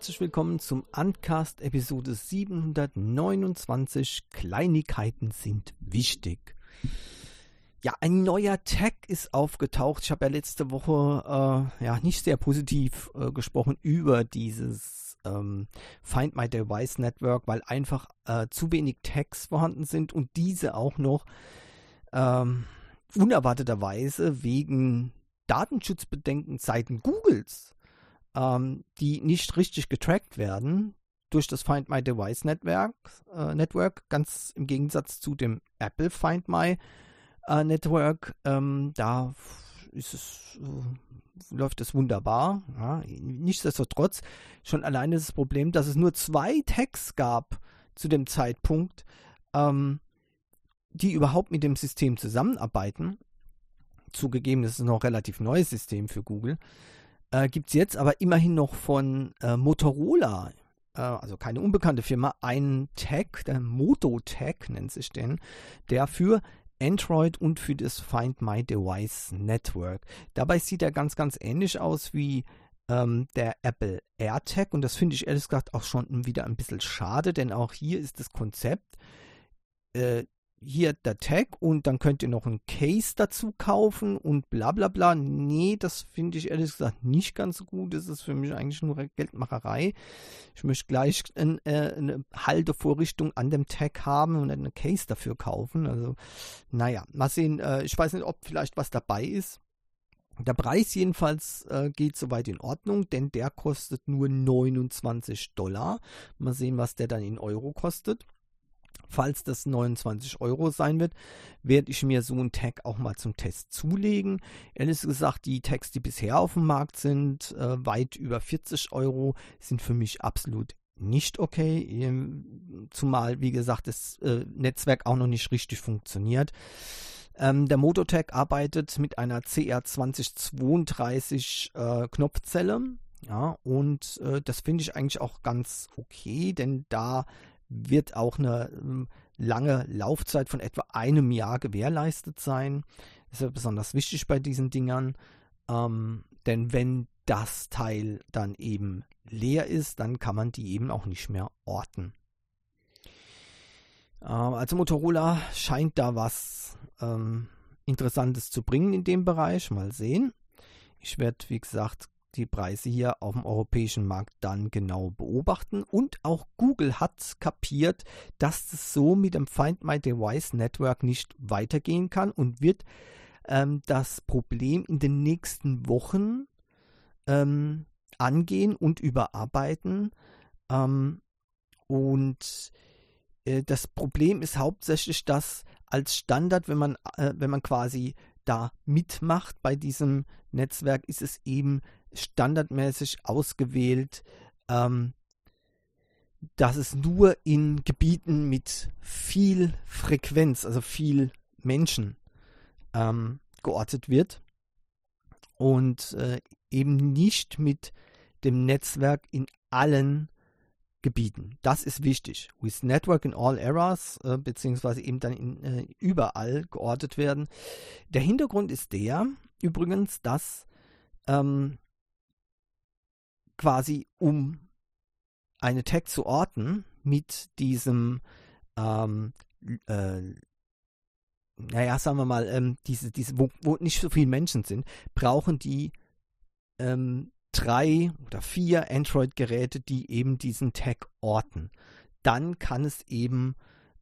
herzlich willkommen zum Uncast Episode 729. Kleinigkeiten sind wichtig. Ja, ein neuer Tag ist aufgetaucht. Ich habe ja letzte Woche nicht sehr positiv gesprochen über dieses Find My Device Network, weil einfach zu wenig Tags vorhanden sind und diese auch noch unerwarteterweise wegen Datenschutzbedenken seitens Googles, die nicht richtig getrackt werden durch das Find My Device Network, ganz im Gegensatz zu dem Apple Find My Network. Da läuft es wunderbar. Ja. Nichtsdestotrotz schon alleine das Problem, dass es nur 2 Tags gab zu dem Zeitpunkt, die überhaupt mit dem System zusammenarbeiten. Zugegeben, das ist noch ein relativ neues System für Google. Gibt es jetzt aber immerhin noch von Motorola, also keine unbekannte Firma, einen Tag, der Moto-Tag nennt sich den, der für Android und für das Find My Device Network. Dabei sieht er ganz, ganz ähnlich aus wie der Apple AirTag und das finde ich ehrlich gesagt auch schon wieder ein bisschen schade, denn auch hier ist das Konzept, hier der Tag und dann könnt ihr noch ein Case dazu kaufen und bla bla bla. Nee, das finde ich ehrlich gesagt nicht ganz so gut. Das ist für mich eigentlich nur Geldmacherei. Ich möchte gleich eine Haltevorrichtung an dem Tag haben und eine Case dafür kaufen. Also, naja, mal sehen. Ich weiß nicht, ob vielleicht was dabei ist. Der Preis jedenfalls geht soweit in Ordnung, denn der kostet nur $29. Mal sehen, was der dann in Euro kostet. Falls das 29 € sein wird, werde ich mir so einen Tag auch mal zum Test zulegen. Ehrlich gesagt, die Tags, die bisher auf dem Markt sind, weit über 40 €, sind für mich absolut nicht okay. Zumal, wie gesagt, das Netzwerk auch noch nicht richtig funktioniert. Der Moto-Tag arbeitet mit einer CR2032 Knopfzelle. Ja, und das finde ich eigentlich auch ganz okay, denn da wird auch eine lange Laufzeit von etwa einem Jahr gewährleistet sein. Das ist ja besonders wichtig bei diesen Dingern, denn wenn das Teil dann eben leer ist, dann kann man die eben auch nicht mehr orten. Also Motorola scheint da was Interessantes zu bringen in dem Bereich. Mal sehen. Ich werde, wie gesagt, die Preise hier auf dem europäischen Markt dann genau beobachten. Und auch Google hat kapiert, dass es so mit dem Find My Device Network nicht weitergehen kann und wird das Problem in den nächsten Wochen angehen und überarbeiten. Das Problem ist hauptsächlich, dass als Standard, wenn man quasi da mitmacht bei diesem Netzwerk, ist es eben standardmäßig ausgewählt, dass es nur in Gebieten mit viel Frequenz, also viel Menschen geortet wird und eben nicht mit dem Netzwerk in allen Gebieten. Das ist wichtig. With Network in all areas, beziehungsweise eben dann überall geortet werden. Der Hintergrund ist der, übrigens, dass quasi um eine Tag zu orten mit diesem, sagen wir mal, wo nicht so viele Menschen sind, brauchen die 3 oder 4 Android-Geräte, die eben diesen Tag orten. Dann kann es eben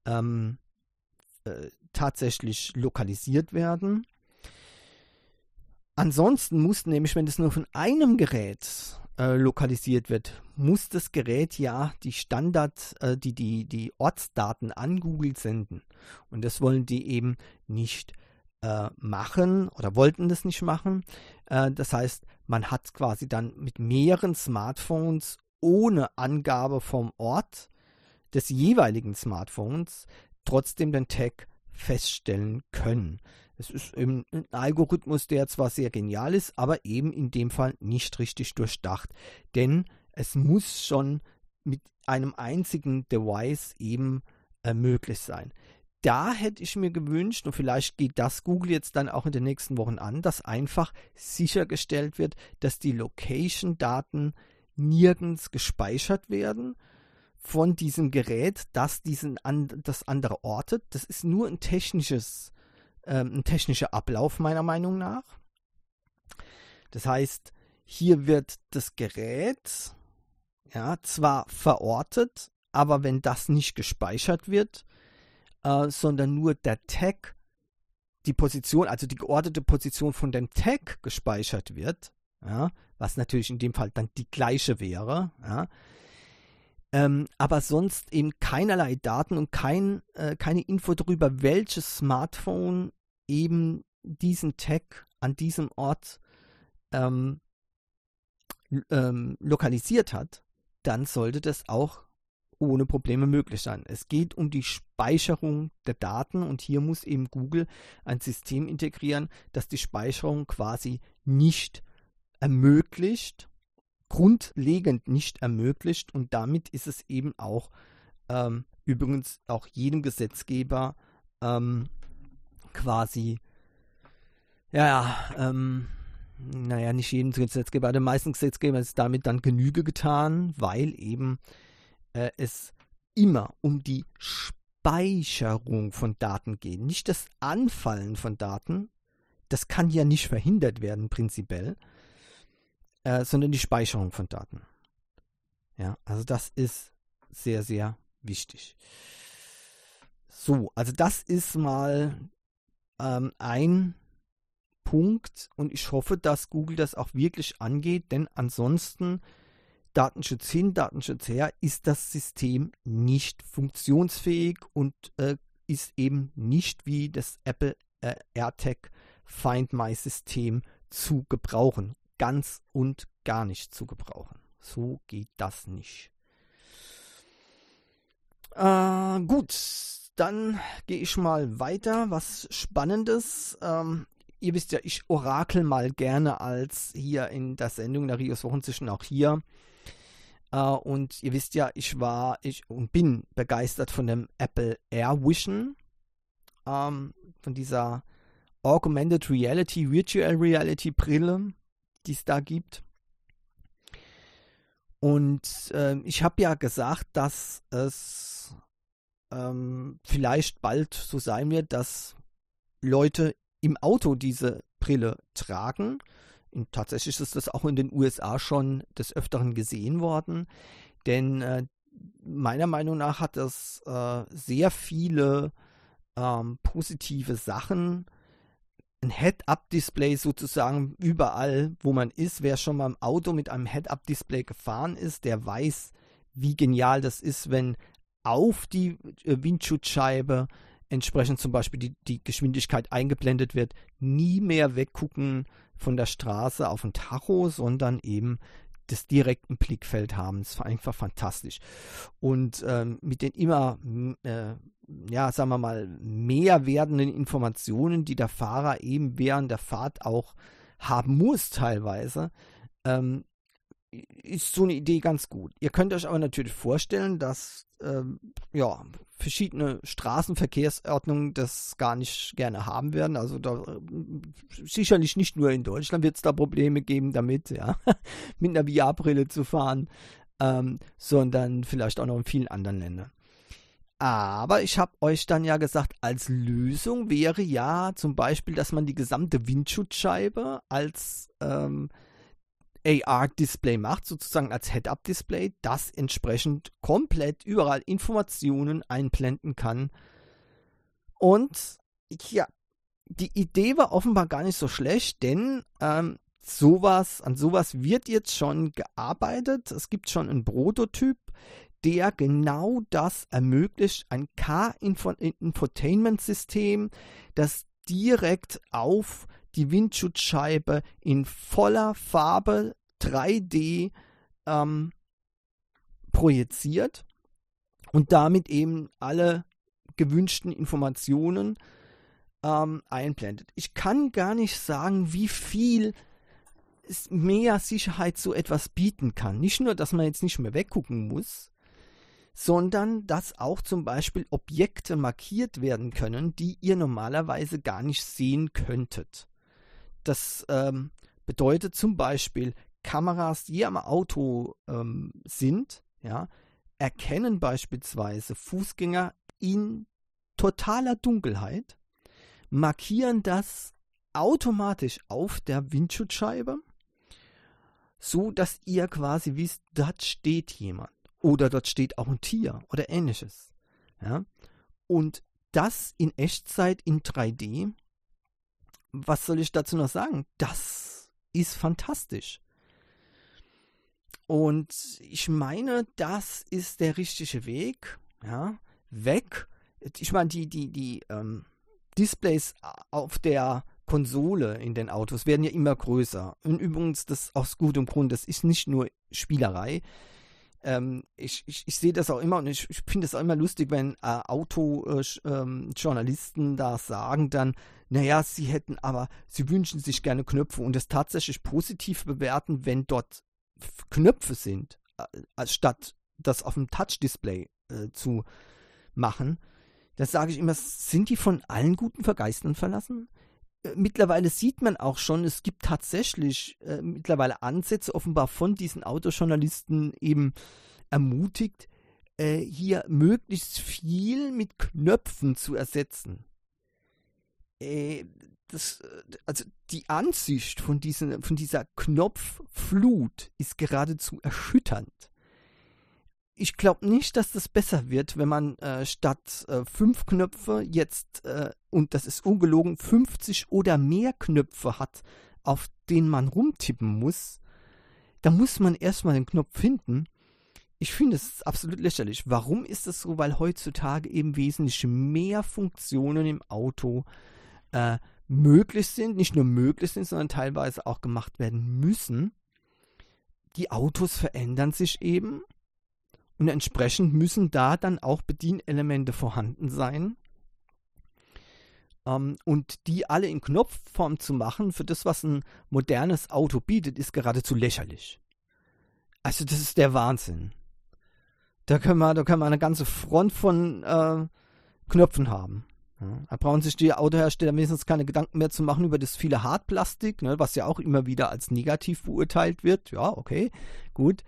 tatsächlich lokalisiert werden. Ansonsten muss nämlich, wenn es nur von einem Gerät lokalisiert wird, muss das Gerät ja die die Ortsdaten an Google senden. Und das wollen die eben nicht machen oder wollten das nicht machen. Das heißt, man hat quasi dann mit mehreren Smartphones ohne Angabe vom Ort des jeweiligen Smartphones trotzdem den Tag feststellen können. Es ist eben ein Algorithmus, der zwar sehr genial ist, aber eben in dem Fall nicht richtig durchdacht. Denn es muss schon mit einem einzigen Device eben möglich sein. Da hätte ich mir gewünscht, und vielleicht geht das Google jetzt dann auch in den nächsten Wochen an, dass einfach sichergestellt wird, dass die Location-Daten nirgends gespeichert werden von diesem Gerät, das das andere ortet. Das ist nur ein technischer Ablauf meiner Meinung nach. Das heißt, hier wird das Gerät zwar verortet, aber wenn das nicht gespeichert wird, sondern nur der Tag, die Position, also die geordnete Position von dem Tag gespeichert wird, was natürlich in dem Fall dann die gleiche wäre, aber sonst eben keinerlei Daten und keine Info darüber, welches Smartphone eben diesen Tag an diesem Ort lokalisiert hat, dann sollte das auch ohne Probleme möglich sein. Es geht um die Speicherung der Daten und hier muss eben Google ein System integrieren, das die Speicherung quasi nicht ermöglicht, grundlegend nicht ermöglicht, und damit ist es eben auch übrigens auch jedem Gesetzgeber quasi nicht jedem Gesetzgeber, aber den meisten Gesetzgebern ist damit dann Genüge getan, weil eben es immer um die Speicherung von Daten geht. Nicht das Anfallen von Daten, das kann ja nicht verhindert werden prinzipiell, sondern die Speicherung von Daten. Ja, also das ist sehr, sehr wichtig. So, also das ist mal ein Punkt und ich hoffe, dass Google das auch wirklich angeht, denn ansonsten Datenschutz hin, Datenschutz her, ist das System nicht funktionsfähig und ist eben nicht wie das Apple AirTag Find My System zu gebrauchen. Ganz und gar nicht zu gebrauchen. So geht das nicht. Gut, dann gehe ich mal weiter. Was Spannendes. Ihr wisst ja, ich orakel mal gerne als hier in der Sendung der Rios Wochenzischen auch hier. Und ihr wisst ja, ich bin begeistert von dem Apple Air Vision, von dieser Augmented Reality, Virtual Reality Brille, die es da gibt. Und ich habe ja gesagt, dass es vielleicht bald so sein wird, dass Leute im Auto diese Brille tragen. Tatsächlich ist das auch in den USA schon des Öfteren gesehen worden, denn meiner Meinung nach hat das sehr viele positive Sachen. Ein Head-Up-Display sozusagen überall, wo man ist. Wer schon mal im Auto mit einem Head-Up-Display gefahren ist, der weiß, wie genial das ist, wenn auf die Windschutzscheibe entsprechend zum Beispiel die Geschwindigkeit eingeblendet wird. Nie mehr weggucken von der Straße auf ein Tacho, sondern eben das direkten Blickfeld haben. Das ist einfach fantastisch. Und mit den immer, sagen wir mal, mehr werdenden Informationen, die der Fahrer eben während der Fahrt auch haben muss teilweise, ist so eine Idee ganz gut. Ihr könnt euch aber natürlich vorstellen, dass verschiedene Straßenverkehrsordnungen das gar nicht gerne haben werden. Also sicherlich nicht nur in Deutschland wird es da Probleme geben damit, mit einer VR-Brille zu fahren, sondern vielleicht auch noch in vielen anderen Ländern. Aber ich habe euch dann ja gesagt, als Lösung wäre ja zum Beispiel, dass man die gesamte Windschutzscheibe als AR-Display macht, sozusagen als Head-Up-Display, das entsprechend komplett überall Informationen einblenden kann. Und ja, die Idee war offenbar gar nicht so schlecht, denn an sowas wird jetzt schon gearbeitet. Es gibt schon einen Prototyp, der genau das ermöglicht, ein Car-Infotainment-System, das direkt auf die Windschutzscheibe in voller Farbe 3D projiziert und damit eben alle gewünschten Informationen einblendet. Ich kann gar nicht sagen, wie viel mehr Sicherheit so etwas bieten kann. Nicht nur, dass man jetzt nicht mehr weggucken muss, sondern dass auch zum Beispiel Objekte markiert werden können, die ihr normalerweise gar nicht sehen könntet. Das bedeutet zum Beispiel Kameras, die am Auto sind, ja, erkennen beispielsweise Fußgänger in totaler Dunkelheit, markieren das automatisch auf der Windschutzscheibe, so dass ihr quasi wisst, dort steht jemand oder dort steht auch ein Tier oder ähnliches. Ja? Und das in Echtzeit in 3D, was soll ich dazu noch sagen? Das ist fantastisch. Und ich meine, das ist der richtige Weg. Ja? Weg. Ich meine, die Displays auf der Konsole in den Autos werden ja immer größer. Und übrigens, das aus gutem Grund, das ist nicht nur Spielerei. Ich sehe das auch immer und ich finde es auch immer lustig, wenn Autojournalisten da sagen dann, naja, sie wünschen sich gerne Knöpfe und das tatsächlich positiv bewerten, wenn dort Knöpfe sind, statt das auf dem Touch-Display zu machen. Da sage ich immer, sind die von allen guten Vergeistern verlassen? Mittlerweile sieht man auch schon, es gibt tatsächlich mittlerweile Ansätze offenbar von diesen Autojournalisten eben ermutigt, hier möglichst viel mit Knöpfen zu ersetzen. Also die Ansicht von dieser Knopfflut ist geradezu erschütternd. Ich glaube nicht, dass das besser wird, wenn man statt 5 Knöpfe jetzt, und das ist ungelogen, 50 oder mehr Knöpfe hat, auf denen man rumtippen muss. Da muss man erstmal den Knopf finden. Ich finde es absolut lächerlich. Warum ist das so? Weil heutzutage eben wesentlich mehr Funktionen im Auto möglich sind. Nicht nur möglich sind, sondern teilweise auch gemacht werden müssen. Die Autos verändern sich eben. Und entsprechend müssen da dann auch Bedienelemente vorhanden sein. Und die alle in Knopfform zu machen, für das, was ein modernes Auto bietet, ist geradezu lächerlich. Also das ist der Wahnsinn. Da können wir eine ganze Front von Knöpfen haben. Ja, da brauchen sich die Autohersteller wenigstens keine Gedanken mehr zu machen über das viele Hartplastik, ne, was ja auch immer wieder als negativ beurteilt wird. Ja, okay, gut.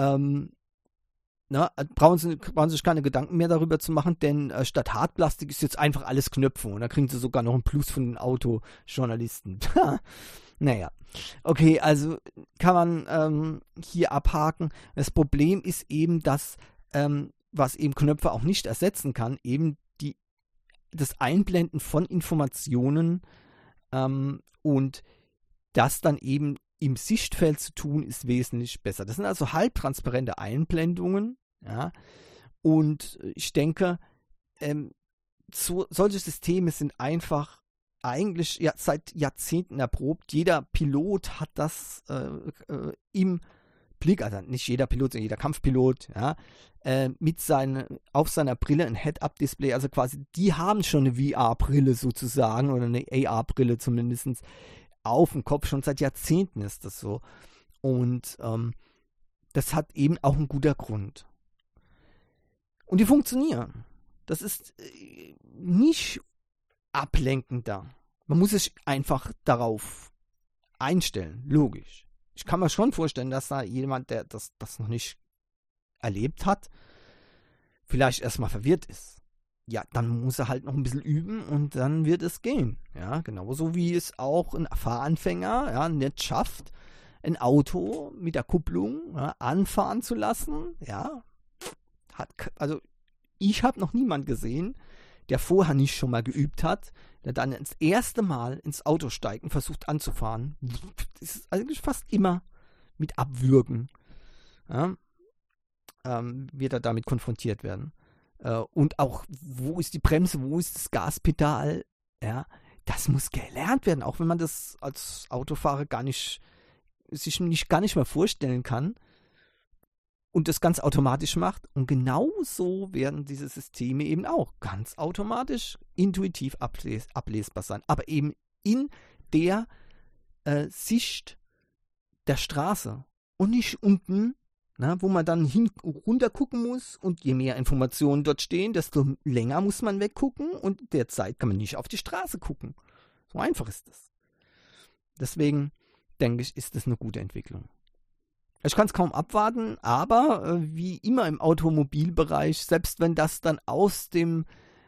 Brauchen sie sich keine Gedanken mehr darüber zu machen, denn statt Hartplastik ist jetzt einfach alles Knöpfe und da kriegen sie sogar noch einen Plus von den Autojournalisten. Naja, okay, also kann man hier abhaken. Das Problem ist eben, dass was eben Knöpfe auch nicht ersetzen kann, eben das Einblenden von Informationen und das dann eben im Sichtfeld zu tun, ist wesentlich besser. Das sind also halbtransparente Einblendungen, ja, und ich denke, solche Systeme sind einfach eigentlich seit Jahrzehnten erprobt. Jeder Pilot hat das im Blick, also nicht jeder Pilot, sondern jeder Kampfpilot, ja, auf seiner Brille ein Head-Up-Display, also quasi, die haben schon eine VR-Brille sozusagen oder eine AR-Brille zumindest auf dem Kopf, schon seit Jahrzehnten ist das so. Und das hat eben auch einen guten Grund. Und die funktionieren. Das ist nicht ablenkender. Man muss sich einfach darauf einstellen, logisch. Ich kann mir schon vorstellen, dass da jemand, der das noch nicht erlebt hat, vielleicht erstmal verwirrt ist. Ja, dann muss er halt noch ein bisschen üben und dann wird es gehen. Ja, genauso wie es auch ein Fahranfänger nicht schafft, ein Auto mit der Kupplung anfahren zu lassen. Ja, also ich habe noch niemanden gesehen, der vorher nicht schon mal geübt hat, der dann das erste Mal ins Auto steigt und versucht anzufahren. Das ist eigentlich fast immer mit Abwürgen. Ja, wird er damit konfrontiert werden. Und auch, wo ist die Bremse, wo ist das Gaspedal, ja, das muss gelernt werden, auch wenn man das als Autofahrer sich gar nicht mehr vorstellen kann und das ganz automatisch macht. Und genauso werden diese Systeme eben auch ganz automatisch, intuitiv ablesbar sein, aber eben in der Sicht der Straße und nicht unten, wo man dann runter gucken muss und je mehr Informationen dort stehen, desto länger muss man weggucken und derzeit kann man nicht auf die Straße gucken. So einfach ist das. Deswegen denke ich, ist das eine gute Entwicklung. Ich kann es kaum abwarten, aber wie immer im Automobilbereich, selbst wenn das dann aus dem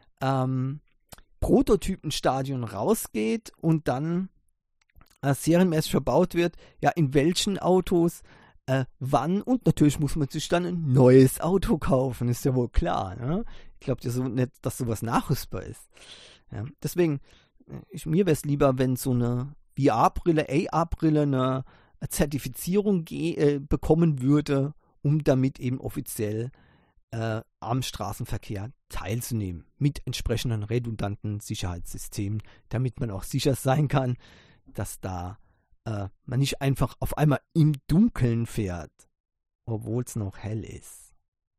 Prototypenstadion rausgeht und dann serienmäßig verbaut wird, ja, in welchen Autos, wann, und natürlich muss man sich dann ein neues Auto kaufen, ist ja wohl klar. Ne? Ich glaube ja so nicht, dass sowas nachrüstbar ist. Ja, deswegen, mir wäre es lieber, wenn so eine VR-Brille, AR-Brille eine Zertifizierung bekommen würde, um damit eben offiziell am Straßenverkehr teilzunehmen. Mit entsprechenden redundanten Sicherheitssystemen, damit man auch sicher sein kann, dass da man nicht einfach auf einmal im Dunkeln fährt, obwohl es noch hell ist.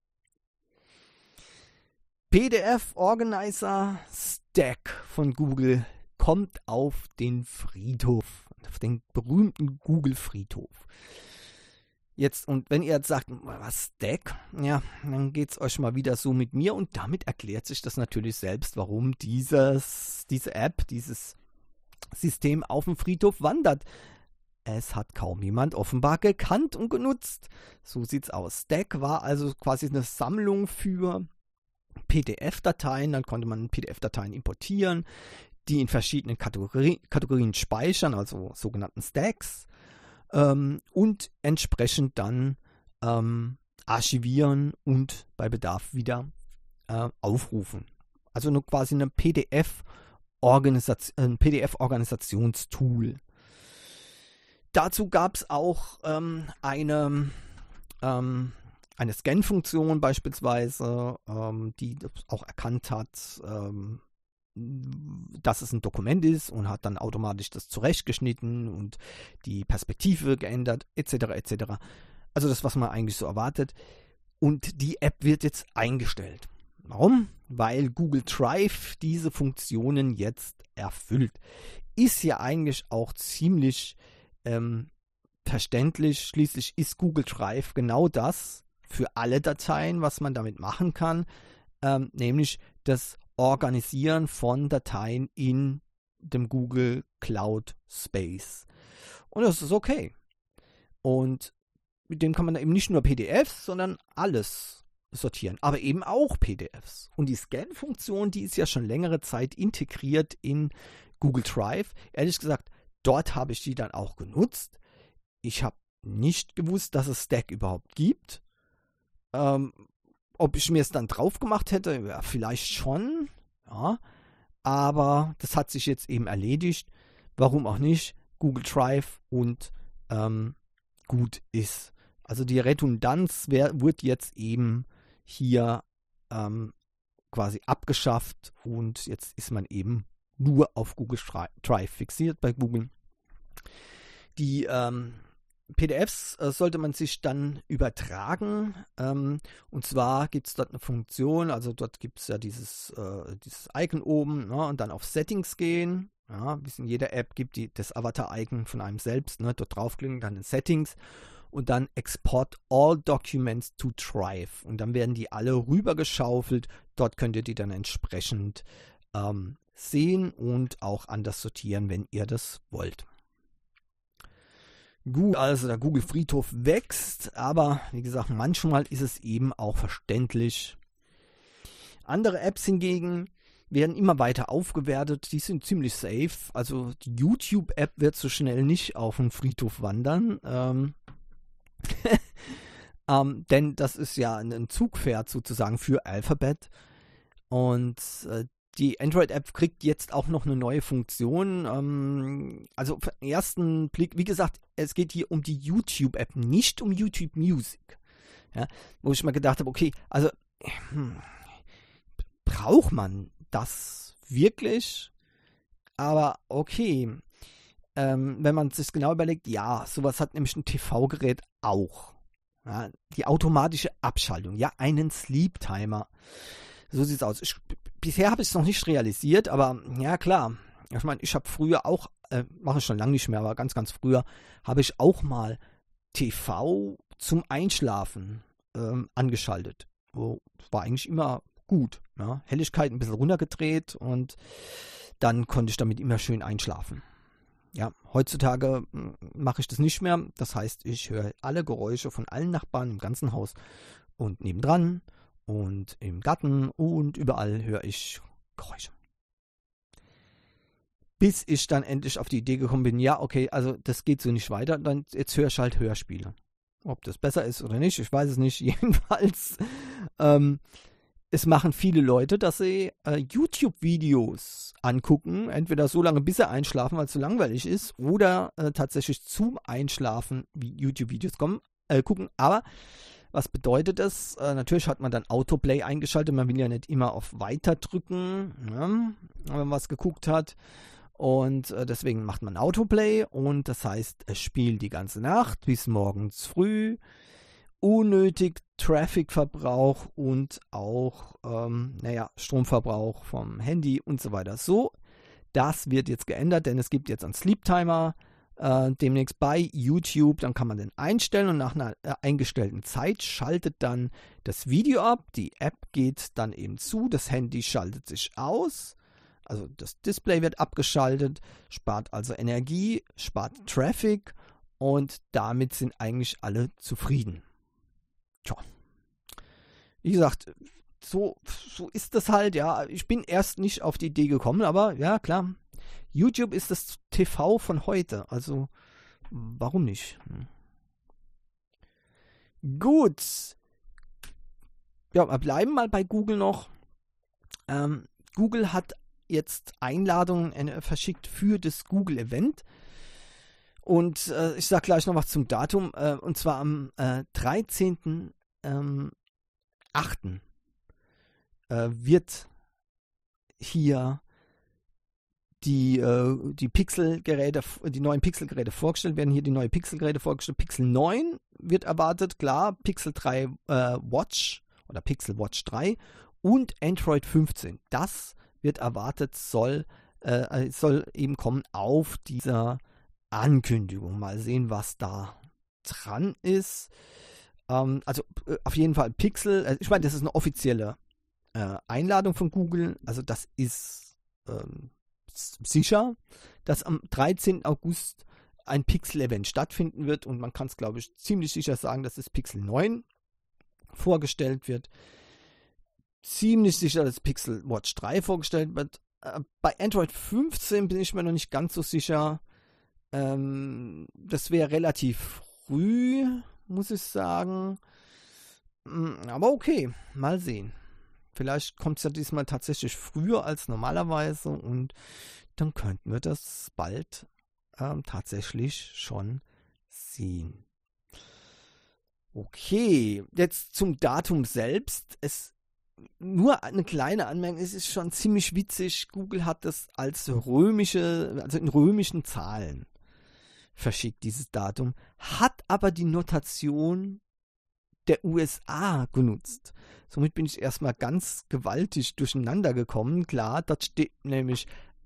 PDF Organizer Stack von Google kommt auf den Friedhof, auf den berühmten Google-Friedhof. Jetzt, und wenn ihr jetzt sagt, was Stack, ja, dann geht es euch mal wieder so mit mir, und damit erklärt sich das natürlich selbst, warum diese App, dieses System auf dem Friedhof wandert. Es hat kaum jemand offenbar gekannt und genutzt. So sieht's aus. Stack war also quasi eine Sammlung für PDF-Dateien. Dann konnte man PDF-Dateien importieren, die in verschiedenen Kategorien speichern, also sogenannten Stacks, und entsprechend dann archivieren und bei Bedarf wieder aufrufen. Also quasi eine PDF-Organisationstool. Dazu gab es auch eine Scan-Funktion beispielsweise, die auch erkannt hat, dass es ein Dokument ist, und hat dann automatisch das zurechtgeschnitten und die Perspektive geändert, etc. etc. Also das, was man eigentlich so erwartet. Und die App wird jetzt eingestellt. Warum? Weil Google Drive diese Funktionen jetzt erfüllt. Ist ja eigentlich auch ziemlich verständlich. Schließlich ist Google Drive genau das für alle Dateien, was man damit machen kann, nämlich das Organisieren von Dateien in dem Google Cloud Space. Und das ist okay. Und mit dem kann man eben nicht nur PDFs, sondern alles sortieren, aber eben auch PDFs. Und die Scan-Funktion, die ist ja schon längere Zeit integriert in Google Drive. Ehrlich gesagt, dort habe ich die dann auch genutzt. Ich habe nicht gewusst, dass es Stack überhaupt gibt. Ob ich mir es dann drauf gemacht hätte, ja, vielleicht schon. Ja, aber das hat sich jetzt eben erledigt. Warum auch nicht? Google Drive und gut ist. Also die Redundanz wird jetzt eben hier quasi abgeschafft, und jetzt ist man eben nur auf Google Drive fixiert bei Google. Die PDFs sollte man sich dann übertragen, und zwar gibt es dort eine Funktion, also dort gibt es ja dieses Icon oben, ne, und dann auf Settings gehen, ja, wie es in jeder App gibt, das Avatar-Icon von einem selbst, ne, dort draufklicken, dann in Settings und dann Export all Documents to Drive, und dann werden die alle rübergeschaufelt. Dort könnt ihr die dann entsprechend sehen und auch anders sortieren, wenn ihr das wollt. Gut, also der Google Friedhof wächst, aber wie gesagt, manchmal ist es eben auch verständlich. Andere Apps hingegen werden immer weiter aufgewertet, die sind ziemlich safe. Also die YouTube-App wird so schnell nicht auf den Friedhof wandern, denn das ist ja ein Zugpferd sozusagen für Alphabet. Und die Android-App kriegt jetzt auch noch eine neue Funktion. Also auf den ersten Blick, wie gesagt, es geht hier um die YouTube-App, nicht um YouTube Music. Ja, wo ich mal gedacht habe, okay, also braucht man das wirklich? Aber okay, wenn man sich genau überlegt, ja, sowas hat nämlich ein TV-Gerät auch. Ja, die automatische Abschaltung, ja, einen Sleep-Timer. So sieht es aus. Bisher habe ich es noch nicht realisiert, aber ja klar. Ich meine, ich habe früher auch, mache ich schon lange nicht mehr, aber ganz, ganz früher habe ich auch mal TV zum Einschlafen angeschaltet. War eigentlich immer gut. Ja? Helligkeit ein bisschen runtergedreht, und dann konnte ich damit immer schön einschlafen. Ja, heutzutage mache ich das nicht mehr. Das heißt, ich höre alle Geräusche von allen Nachbarn im ganzen Haus und nebendran und im Garten und überall höre ich Geräusche. Bis ich dann endlich auf die Idee gekommen bin, ja, okay, also das geht so nicht weiter, dann jetzt höre ich halt Hörspiele. Ob das besser ist oder nicht, ich weiß es nicht. Jedenfalls, es machen viele Leute, dass sie YouTube-Videos angucken, entweder so lange, bis sie einschlafen, weil es so langweilig ist, oder tatsächlich zum Einschlafen YouTube-Videos gucken. Aber was bedeutet das? Natürlich hat man dann Autoplay eingeschaltet, man will ja nicht immer auf Weiter drücken, ne, wenn man was geguckt hat. Und deswegen macht man Autoplay und das heißt, es spielt die ganze Nacht bis morgens früh. Unnötig Traffic-Verbrauch und auch Stromverbrauch vom Handy und so weiter. So, das wird jetzt geändert, denn es gibt jetzt einen Sleep Timer demnächst bei YouTube. Dann kann man den einstellen und nach einer eingestellten Zeit schaltet dann das Video ab. Die App geht dann eben zu, das Handy schaltet sich aus. Also das Display wird abgeschaltet, spart also Energie, spart Traffic und damit sind eigentlich alle zufrieden. Tja, wie gesagt, so ist das halt, ja. Ich bin erst nicht auf die Idee gekommen, aber ja, klar. YouTube ist das TV von heute, also warum nicht? Gut. Ja, wir bleiben mal bei Google noch. Google hat jetzt Einladungen verschickt für das Google-Event. Und ich sage gleich noch was zum Datum. Und zwar am 13.08. Wird hier die Pixelgeräte, die neuen Pixelgeräte vorgestellt, werden hier die neuen Pixelgeräte vorgestellt. Pixel 9 wird erwartet, klar, Pixel 3 Watch oder Pixel Watch 3 und Android 15. Das wird erwartet, soll eben kommen auf dieser Ankündigung. Mal sehen, was da dran ist. Also auf jeden Fall Pixel. Ich meine, das ist eine offizielle Einladung von Google. Also das ist sicher, dass am 13. August ein Pixel-Event stattfinden wird. Und man kann es, glaube ich, ziemlich sicher sagen, dass das Pixel 9 vorgestellt wird. Ziemlich sicher, dass Pixel Watch 3 vorgestellt wird. Bei Android 15 bin ich mir noch nicht ganz so sicher. Das wäre relativ früh, muss ich sagen. Aber okay, mal sehen. Vielleicht kommt es ja diesmal tatsächlich früher als normalerweise und dann könnten wir das bald tatsächlich schon sehen. Okay, jetzt zum Datum selbst. Nur eine kleine Anmerkung, es ist schon ziemlich witzig. Google hat das als also in römischen Zahlen verschickt, dieses Datum, hat aber die Notation der USA genutzt. Somit bin ich erstmal ganz gewaltig durcheinander gekommen. Klar, dort steht nämlich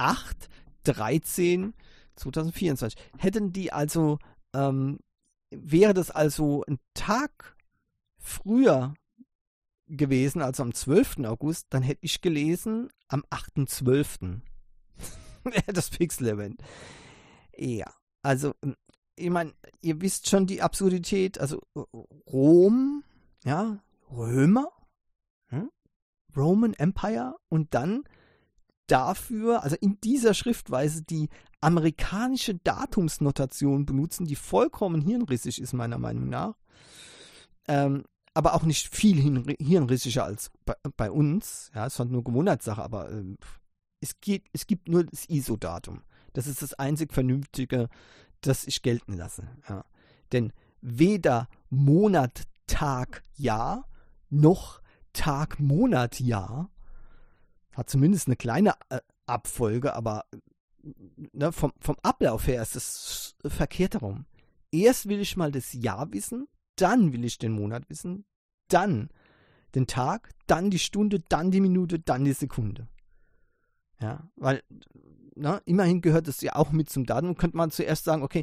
8/13/2024. Hätten die also, wäre das also ein Tag früher gewesen, also am 12. August, dann hätte ich gelesen, am 8.12. das Pixel-Event. Ja, also, ich meine, ihr wisst schon die Absurdität, also Rom, ja, Römer, Roman Empire und dann dafür, also in dieser Schriftweise die amerikanische Datumsnotation benutzen, die vollkommen hirnrissig ist, meiner Meinung nach. Aber auch nicht viel hirnrissischer als bei uns. Ja, es ist halt nur Gewohnheitssache, aber es gibt nur das ISO-Datum. Das ist das einzig Vernünftige, das ich gelten lasse. Ja. Denn weder Monat, Tag, Jahr noch Tag, Monat, Jahr hat zumindest eine kleine Abfolge, aber ne, vom Ablauf her ist es verkehrt herum. Erst will ich mal das Jahr wissen, dann will ich den Monat wissen, dann den Tag, dann die Stunde, dann die Minute, dann die Sekunde. Ja, weil immerhin gehört es ja auch mit zum Datum. Könnte man zuerst sagen, okay,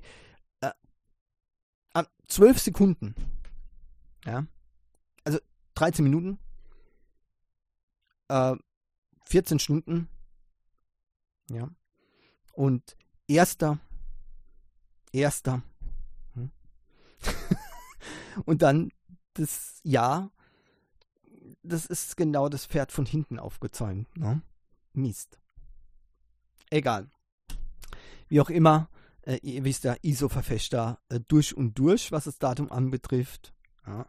12 Sekunden, ja, also 13 Minuten, 14 Stunden, ja, und 1. Erster. Hm. Und dann das Ja, das ist genau das Pferd von hinten aufgezäumt. Ne? Mist. Egal. Wie auch immer, ihr wisst ja, ISO-Verfechter durch und durch, was das Datum anbetrifft. Ja.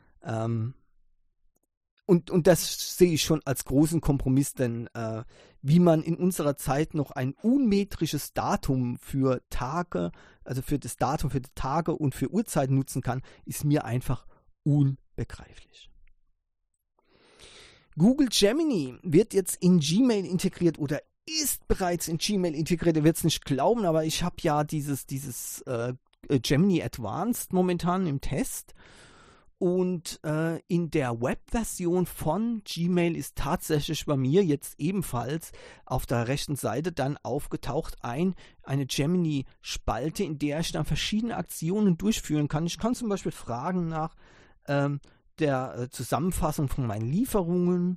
Und das sehe ich schon als großen Kompromiss, denn wie man in unserer Zeit noch ein unmetrisches Datum für Tage, also für das Datum für die Tage und für Uhrzeiten nutzen kann, ist mir einfach unbegreiflich. Google Gemini wird jetzt in Gmail integriert oder ist bereits in Gmail integriert. Ihr werdet es nicht glauben, aber ich habe ja dieses Gemini Advanced momentan im Test. Und in der Webversion von Gmail ist tatsächlich bei mir jetzt ebenfalls auf der rechten Seite dann aufgetaucht eine Gemini-Spalte, in der ich dann verschiedene Aktionen durchführen kann. Ich kann zum Beispiel fragen nach der Zusammenfassung von meinen Lieferungen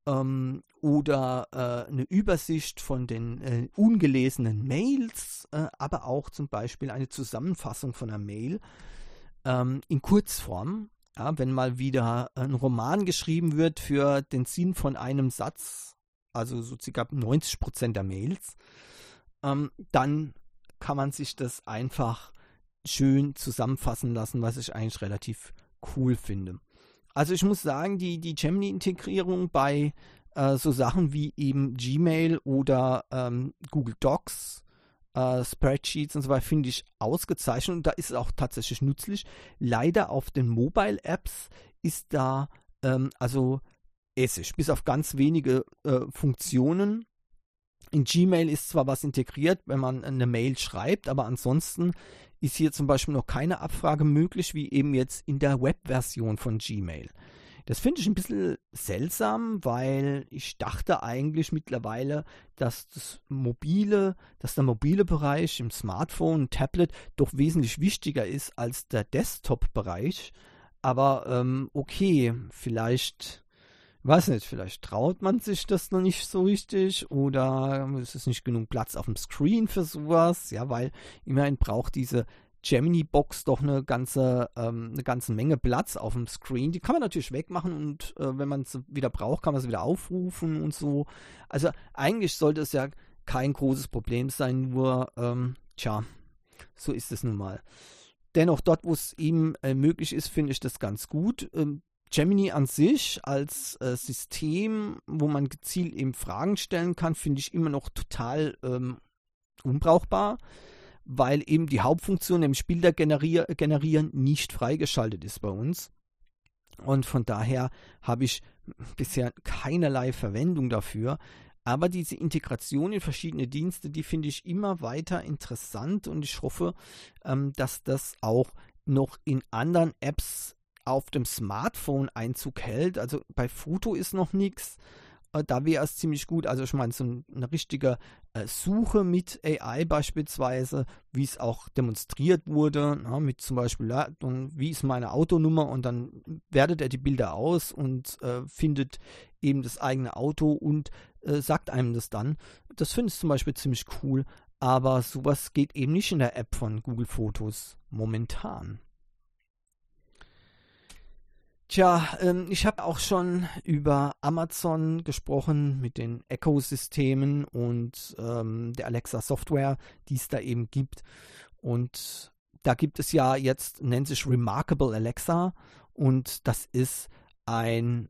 oder eine Übersicht von den ungelesenen Mails, aber auch zum Beispiel eine Zusammenfassung von einer Mail in Kurzform. Ja, wenn mal wieder ein Roman geschrieben wird für den Sinn von einem Satz, also so ca. 90% der Mails, dann kann man sich das einfach schön zusammenfassen lassen, was ich eigentlich relativ cool finde. Also ich muss sagen, die Gemini-Integrierung bei so Sachen wie eben Gmail oder Google Docs, Spreadsheets und so weiter finde ich ausgezeichnet und da ist es auch tatsächlich nützlich. Leider auf den Mobile-Apps ist da also Essig, bis auf ganz wenige Funktionen. In Gmail ist zwar was integriert, wenn man eine Mail schreibt, aber ansonsten ist hier zum Beispiel noch keine Abfrage möglich, wie eben jetzt in der Web-Version von Gmail. Das finde ich ein bisschen seltsam, weil ich dachte eigentlich mittlerweile, dass der mobile Bereich im Smartphone, Tablet doch wesentlich wichtiger ist als der Desktop-Bereich. Aber okay, vielleicht traut man sich das noch nicht so richtig oder es ist nicht genug Platz auf dem Screen für sowas, ja, weil immerhin braucht diese Gemini-Box doch eine ganze Menge Platz auf dem Screen. Die kann man natürlich wegmachen und wenn man es wieder braucht, kann man es wieder aufrufen und so. Also eigentlich sollte es ja kein großes Problem sein, nur, so ist es nun mal. Dennoch, dort, wo es eben möglich ist, finde ich das ganz gut. Gemini an sich als System, wo man gezielt eben Fragen stellen kann, finde ich immer noch total unbrauchbar, weil eben die Hauptfunktion, nämlich Bilder generieren, nicht freigeschaltet ist bei uns. Und von daher habe ich bisher keinerlei Verwendung dafür. Aber diese Integration in verschiedene Dienste, die finde ich immer weiter interessant und ich hoffe, dass das auch noch in anderen Apps auf dem Smartphone Einzug hält. Also bei Foto ist noch nichts. Da wäre es ziemlich gut, also ich meine, so eine richtige Suche mit AI beispielsweise, wie es auch demonstriert wurde, mit zum Beispiel, ja, wie ist meine Autonummer und dann wertet er die Bilder aus und findet eben das eigene Auto und sagt einem das dann. Das finde ich zum Beispiel ziemlich cool, aber sowas geht eben nicht in der App von Google Fotos momentan. Tja, ich habe auch schon über Amazon gesprochen mit den Echo-Systemen und der Alexa-Software, die es da eben gibt. Und da gibt es ja jetzt, nennt sich Remarkable Alexa und das ist ein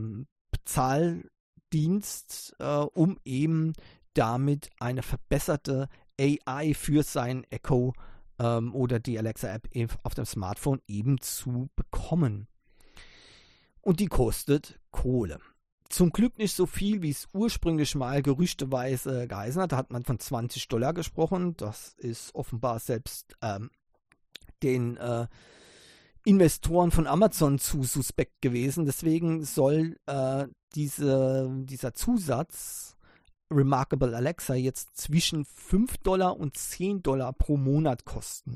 Bezahldienst, um eben damit eine verbesserte AI für sein Echo oder die Alexa-App auf dem Smartphone eben zu bekommen. Und die kostet Kohle. Zum Glück nicht so viel, wie es ursprünglich mal gerüchteweise geheißen hat. Da hat man von $20 gesprochen. Das ist offenbar selbst den Investoren von Amazon zu suspekt gewesen. Deswegen soll dieser Zusatz Remarkable Alexa jetzt zwischen $5 und $10 pro Monat kosten.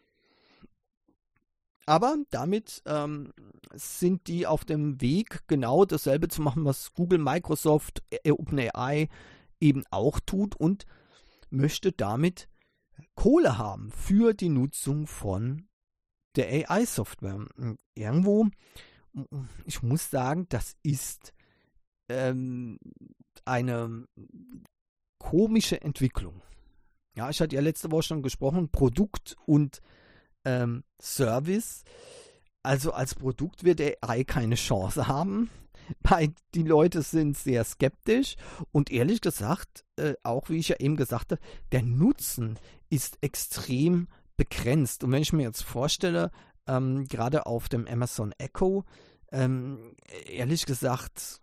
Aber damit sind die auf dem Weg, genau dasselbe zu machen, was Google, Microsoft, OpenAI eben auch tut und möchte damit Kohle haben für die Nutzung von der AI-Software. Irgendwo, ich muss sagen, das ist eine komische Entwicklung. Ja, ich hatte ja letzte Woche schon gesprochen, Produkt und Service. Also als Produkt wird AI keine Chance haben. Die Leute sind sehr skeptisch und ehrlich gesagt, auch wie ich ja eben gesagt habe, der Nutzen ist extrem begrenzt. Und wenn ich mir jetzt vorstelle, gerade auf dem Amazon Echo, ehrlich gesagt,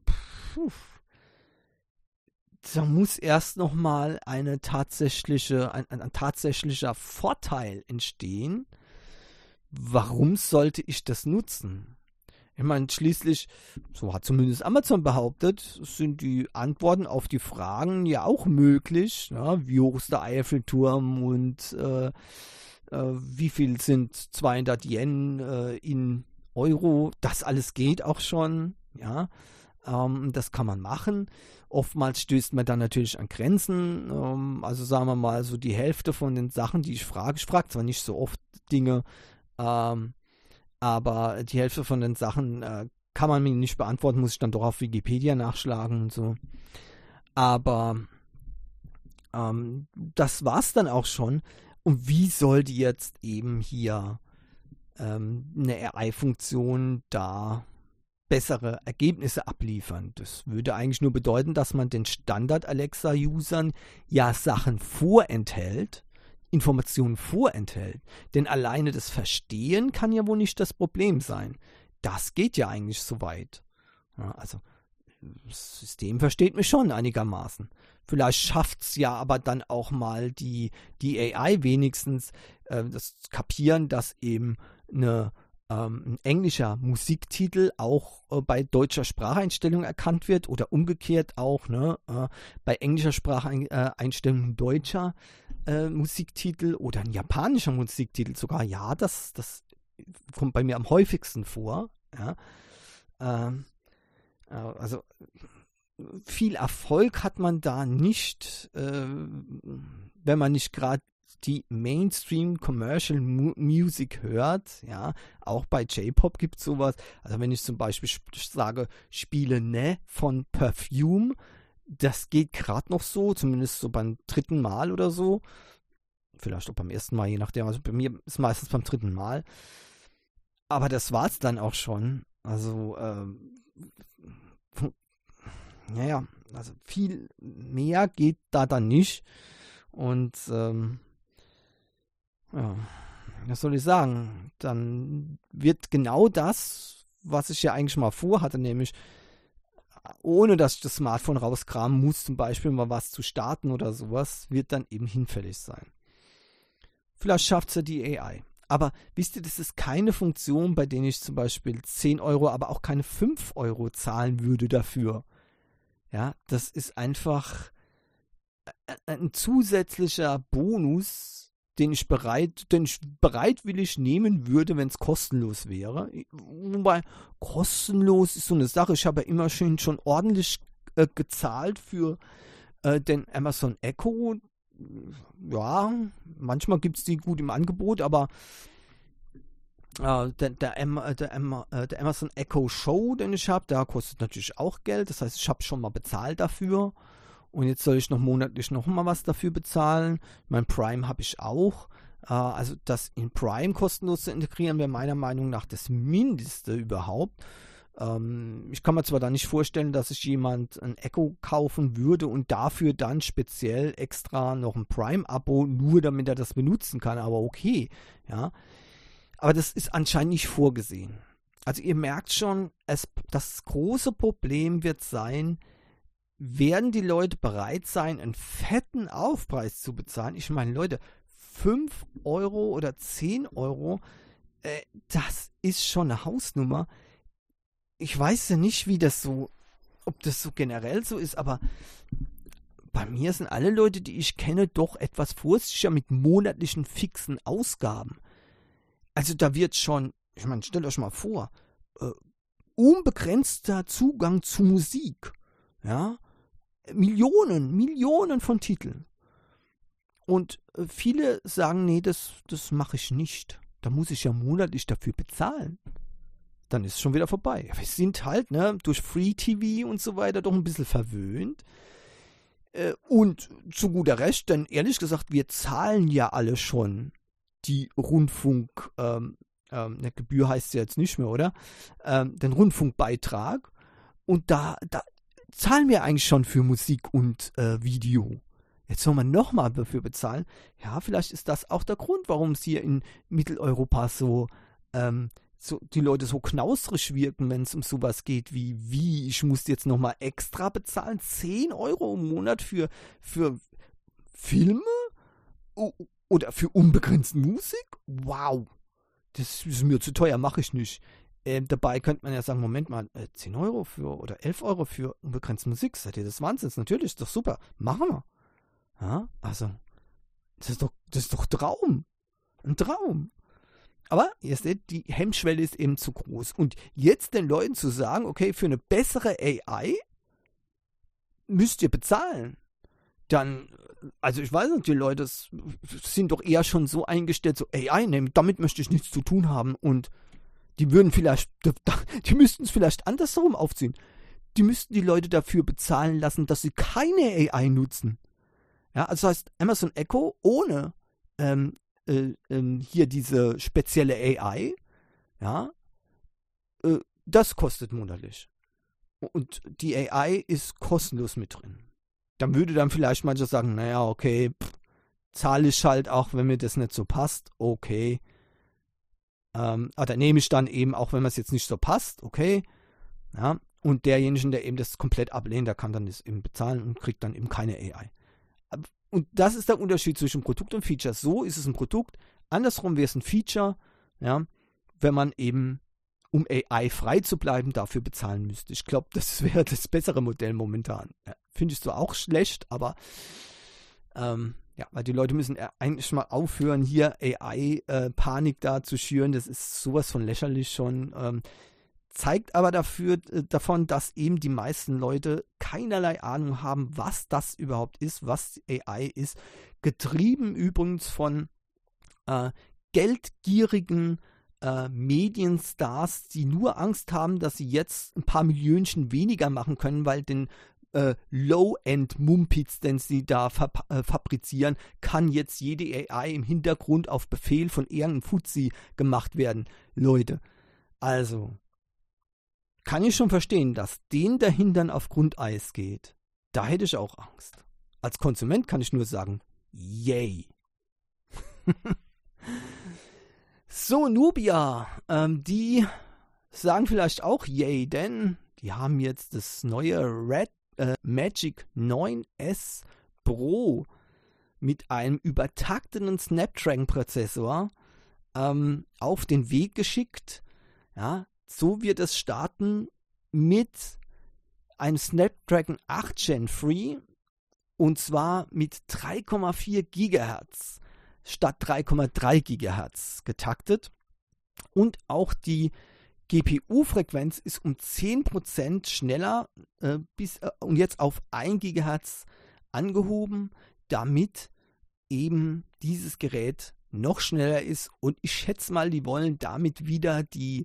da muss erst nochmal ein tatsächlicher Vorteil entstehen. Warum sollte ich das nutzen? Ich meine, schließlich, so hat zumindest Amazon behauptet, sind die Antworten auf die Fragen ja auch möglich. Ja? Wie hoch ist der Eiffelturm und wie viel sind 200 Yen in Euro? Das alles geht auch schon. Ja? Das kann man machen. Oftmals stößt man dann natürlich an Grenzen. Also sagen wir mal, so die Hälfte von den Sachen, die ich frage zwar nicht so oft Dinge, aber die Hälfte von den Sachen kann man mir nicht beantworten, muss ich dann doch auf Wikipedia nachschlagen und so. Aber das war's dann auch schon. Und wie soll die jetzt eben hier eine AI-Funktion da bessere Ergebnisse abliefern? Das würde eigentlich nur bedeuten, dass man den Standard-Alexa-Usern ja Sachen vorenthält, Informationen vorenthält. Denn alleine das Verstehen kann ja wohl nicht das Problem sein. Das geht ja eigentlich so weit. Ja, also das System versteht mich schon einigermaßen. Vielleicht schafft es ja aber dann auch mal die AI wenigstens das Kapieren, dass eben ein englischer Musiktitel auch bei deutscher Spracheinstellung erkannt wird oder umgekehrt auch bei englischer Spracheinstellung deutscher Musiktitel oder ein japanischer Musiktitel sogar. Ja, das kommt bei mir am häufigsten vor. Ja. Also viel Erfolg hat man da nicht, wenn man nicht gerade die Mainstream Commercial Music hört, ja, auch bei J-Pop gibt es sowas. Also wenn ich zum Beispiel sage, spiele Ne von Perfume, das geht gerade noch so, zumindest so beim dritten Mal oder so. Vielleicht auch beim ersten Mal, je nachdem. Also bei mir ist meistens beim dritten Mal. Aber das war es dann auch schon. Also, naja, also viel mehr geht da dann nicht. Und ja, was soll ich sagen? Dann wird genau das, was ich ja eigentlich mal vorhatte, nämlich ohne dass ich das Smartphone rauskramen muss, zum Beispiel mal was zu starten oder sowas, wird dann eben hinfällig sein. Vielleicht schafft es ja die AI. Aber wisst ihr, das ist keine Funktion, bei der ich zum Beispiel 10 Euro, aber auch keine 5 Euro zahlen würde dafür. Ja, das ist einfach ein zusätzlicher Bonus, den ich bereitwillig nehmen würde, wenn es kostenlos wäre. Wobei, kostenlos ist so eine Sache. Ich habe ja immer schon ordentlich gezahlt für den Amazon Echo. Ja, manchmal gibt es die gut im Angebot, aber der Amazon Echo Show, den ich habe, der kostet natürlich auch Geld. Das heißt, ich habe schon mal bezahlt dafür. Und jetzt soll ich monatlich noch mal was dafür bezahlen. Mein Prime habe ich auch. Also das in Prime kostenlos zu integrieren, wäre meiner Meinung nach das Mindeste überhaupt. Ich kann mir zwar da nicht vorstellen, dass sich jemand ein Echo kaufen würde und dafür dann speziell extra noch ein Prime-Abo, nur damit er das benutzen kann, aber okay. Ja. Aber das ist anscheinend nicht vorgesehen. Also ihr merkt schon, das große Problem wird sein, werden die Leute bereit sein, einen fetten Aufpreis zu bezahlen? Ich meine, Leute, 5 Euro oder 10 Euro, das ist schon eine Hausnummer. Ich weiß ja nicht, ob das so generell so ist, aber bei mir sind alle Leute, die ich kenne, doch etwas vorsichtiger mit monatlichen fixen Ausgaben. Also da wird schon, ich meine, stellt euch mal vor, unbegrenzter Zugang zu Musik, ja, Millionen von Titeln. Und viele sagen, nee, das mache ich nicht. Da muss ich ja monatlich dafür bezahlen. Dann ist es schon wieder vorbei. Wir sind halt durch Free TV und so weiter doch ein bisschen verwöhnt. Und zu guter Recht, denn ehrlich gesagt, wir zahlen ja alle schon die Rundfunk, eine Gebühr heißt es ja jetzt nicht mehr, oder? Den Rundfunkbeitrag. Und da zahlen wir eigentlich schon für Musik und Video. Jetzt soll man nochmal dafür bezahlen. Ja, vielleicht ist das auch der Grund, warum es hier in Mitteleuropa so die Leute so knausrig wirken, wenn es um sowas geht wie ich muss jetzt nochmal extra bezahlen, 10 Euro im Monat für Filme oder für unbegrenzte Musik? Wow, das ist mir zu teuer, mache ich nicht. Dabei könnte man ja sagen, Moment mal, 10 Euro oder 11 Euro für unbegrenzte Musik, seid ihr des Wahnsinns? Natürlich, ist doch super, machen wir. Ja, also, das ist doch Traum. Ein Traum. Aber ihr seht, die Hemmschwelle ist eben zu groß. Und jetzt den Leuten zu sagen, okay, für eine bessere AI müsst ihr bezahlen. Dann, also ich weiß nicht, die Leute sind doch eher schon so eingestellt, so AI nehmen, damit möchte ich nichts zu tun haben. Und die müssten es vielleicht andersherum aufziehen. Die müssten die Leute dafür bezahlen lassen, dass sie keine AI nutzen. Ja, also das heißt, Amazon Echo ohne hier diese spezielle AI, ja, das kostet monatlich. Und die AI ist kostenlos mit drin. Dann würde dann vielleicht mancher sagen, naja, okay, zahle ich halt auch, wenn mir das nicht so passt, okay. Oder nehme ich dann eben, auch wenn mir es jetzt nicht so passt, okay. Ja, und derjenige, der eben das komplett ablehnt, der kann dann das eben bezahlen und kriegt dann eben keine AI. Und das ist der Unterschied zwischen Produkt und Feature. So ist es ein Produkt, andersrum wäre es ein Feature, ja, wenn man eben, um AI frei zu bleiben, dafür bezahlen müsste. Ich glaube, das wäre das bessere Modell momentan. Ja, finde ich zwar auch schlecht, aber ja, weil die Leute müssen eigentlich mal aufhören, hier AI-Panik da zu schüren. Das ist sowas von lächerlich schon. Zeigt aber davon, dass eben die meisten Leute keinerlei Ahnung haben, was das überhaupt ist, was AI ist. Getrieben übrigens von geldgierigen Medienstars, die nur Angst haben, dass sie jetzt ein paar Millionchen weniger machen können, weil den Low-End-Mumpitz, den sie da fabrizieren, kann jetzt jede AI im Hintergrund auf Befehl von irgendeinem Fuzzi gemacht werden. Leute, also kann ich schon verstehen, dass denen der Hintern auf Grundeis geht. Da hätte ich auch Angst. Als Konsument kann ich nur sagen, yay. So, Nubia, die sagen vielleicht auch yay, denn die haben jetzt das neue Magic 9S Pro mit einem übertakteten Snapdragon-Prozessor auf den Weg geschickt. Ja, so wird es starten mit einem Snapdragon 8 Gen 3 und zwar mit 3,4 GHz statt 3,3 GHz getaktet. Und auch die GPU-Frequenz ist um 10% schneller und jetzt auf 1 GHz angehoben, damit eben dieses Gerät noch schneller ist. Und ich schätze mal, die wollen damit wieder die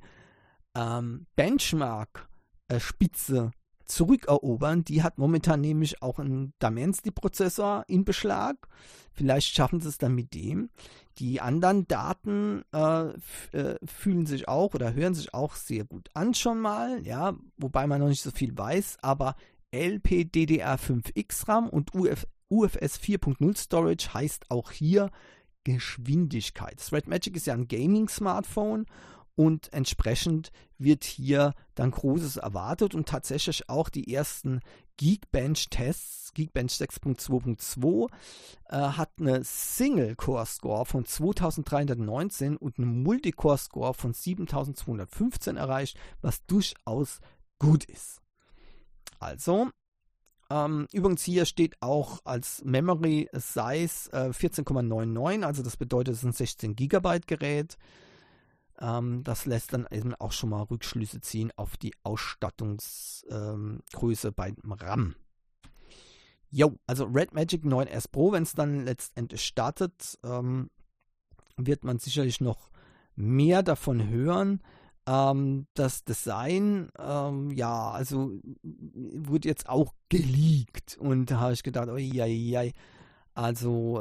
Benchmark-Spitze zurückerobern. Die hat momentan nämlich auch einen Dimensity-Prozessor in Beschlag. Vielleicht schaffen sie es dann mit dem. Die anderen Daten fühlen sich auch oder hören sich auch sehr gut an schon mal, ja, wobei man noch nicht so viel weiß, aber LPDDR5X RAM und UFS 4.0 Storage heißt auch hier Geschwindigkeit. Das Red Magic ist ja ein Gaming-Smartphone und entsprechend wird hier dann Großes erwartet und tatsächlich auch die ersten Geekbench-Tests, Geekbench 6.2.2, hat eine Single-Core-Score von 2319 und einen Multicore-Score von 7215 erreicht, was durchaus gut ist. Also, übrigens hier steht auch als Memory Size 14,99, also das bedeutet, es ist ein 16 GB Gerät. Das lässt dann eben auch schon mal Rückschlüsse ziehen auf die Ausstattungsgröße beim RAM. Jo, also Red Magic 9S Pro, wenn es dann letztendlich startet, wird man sicherlich noch mehr davon hören. Das Design, ja, also wurde jetzt auch geleakt und da habe ich gedacht, oh je, also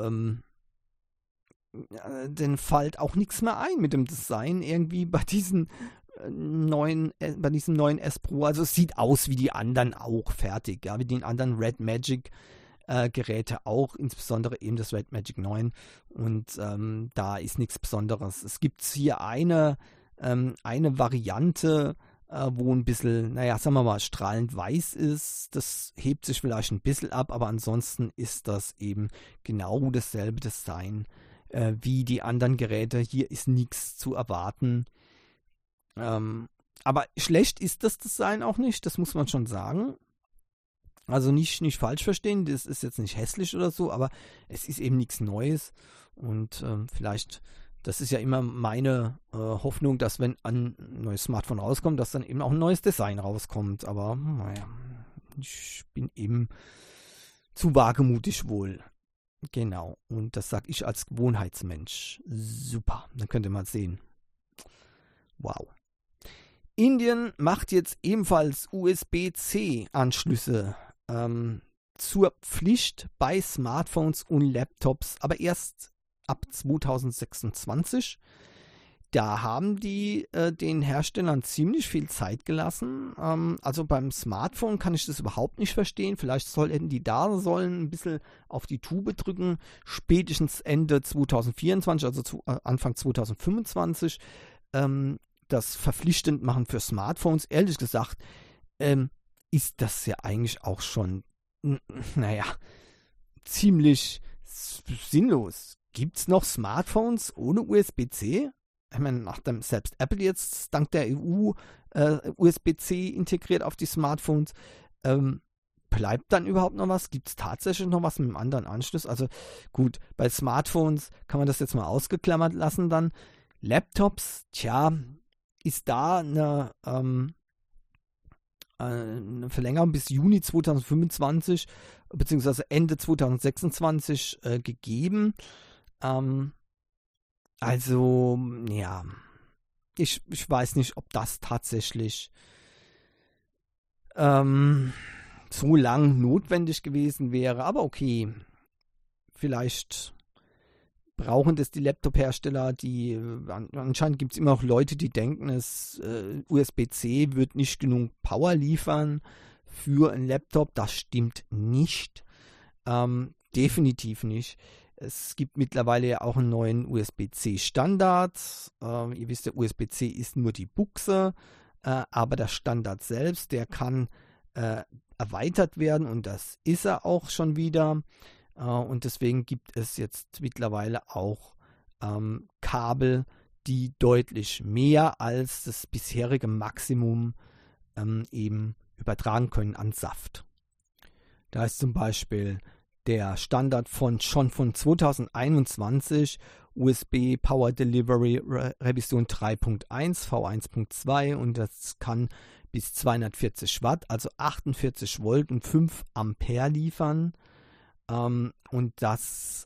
dann fällt auch nichts mehr ein mit dem Design irgendwie bei diesem neuen S Pro. Also es sieht aus wie die anderen auch fertig, ja, wie die anderen Red Magic Geräte auch, insbesondere eben das Red Magic 9 und da ist nichts Besonderes. Es gibt hier eine Variante, wo ein bisschen, naja, sagen wir mal, strahlend weiß ist. Das hebt sich vielleicht ein bisschen ab, aber ansonsten ist das eben genau dasselbe Design wie die anderen Geräte. Hier ist nichts zu erwarten. Aber schlecht ist das Design auch nicht, das muss man schon sagen. Also nicht falsch verstehen, das ist jetzt nicht hässlich oder so, aber es ist eben nichts Neues. Und vielleicht, das ist ja immer meine Hoffnung, dass wenn ein neues Smartphone rauskommt, dass dann eben auch ein neues Design rauskommt. Aber naja, ich bin eben zu wagemutig wohl. Genau, und das sage ich als Gewohnheitsmensch. Super, dann könnt ihr mal sehen. Wow. Indien macht jetzt ebenfalls USB-C-Anschlüsse zur Pflicht bei Smartphones und Laptops, aber erst ab 2026. Da haben die den Herstellern ziemlich viel Zeit gelassen. Also beim Smartphone kann ich das überhaupt nicht verstehen. Vielleicht sollen ein bisschen auf die Tube drücken, spätestens Ende 2024, also Anfang 2025. Das verpflichtend machen für Smartphones. Ehrlich gesagt, ist das ja eigentlich auch schon, naja, ziemlich sinnlos. Gibt es noch Smartphones ohne USB-C? Ich meine, nachdem selbst Apple jetzt dank der EU USB-C integriert auf die Smartphones, bleibt dann überhaupt noch was? Gibt es tatsächlich noch was mit einem anderen Anschluss? Also gut, bei Smartphones kann man das jetzt mal ausgeklammert lassen dann. Laptops, tja, ist da eine Verlängerung bis Juni 2025 bzw. Ende 2026 gegeben. Also, ja, ich weiß nicht, ob das tatsächlich so lang notwendig gewesen wäre, aber okay, vielleicht brauchen das die Laptop-Hersteller, die anscheinend gibt es immer noch Leute, die denken, USB-C wird nicht genug Power liefern für einen Laptop. Das stimmt nicht. Definitiv nicht. Es gibt mittlerweile ja auch einen neuen USB-C-Standard. Ihr wisst, der USB-C ist nur die Buchse, aber der Standard selbst, der kann erweitert werden und das ist er auch schon wieder. Und deswegen gibt es jetzt mittlerweile auch Kabel, die deutlich mehr als das bisherige Maximum eben übertragen können an Saft. Da ist zum Beispiel der Standard schon von 2021 USB Power Delivery Revision 3.1 V1.2 und das kann bis 240 Watt, also 48 Volt und 5 Ampere liefern. Und das,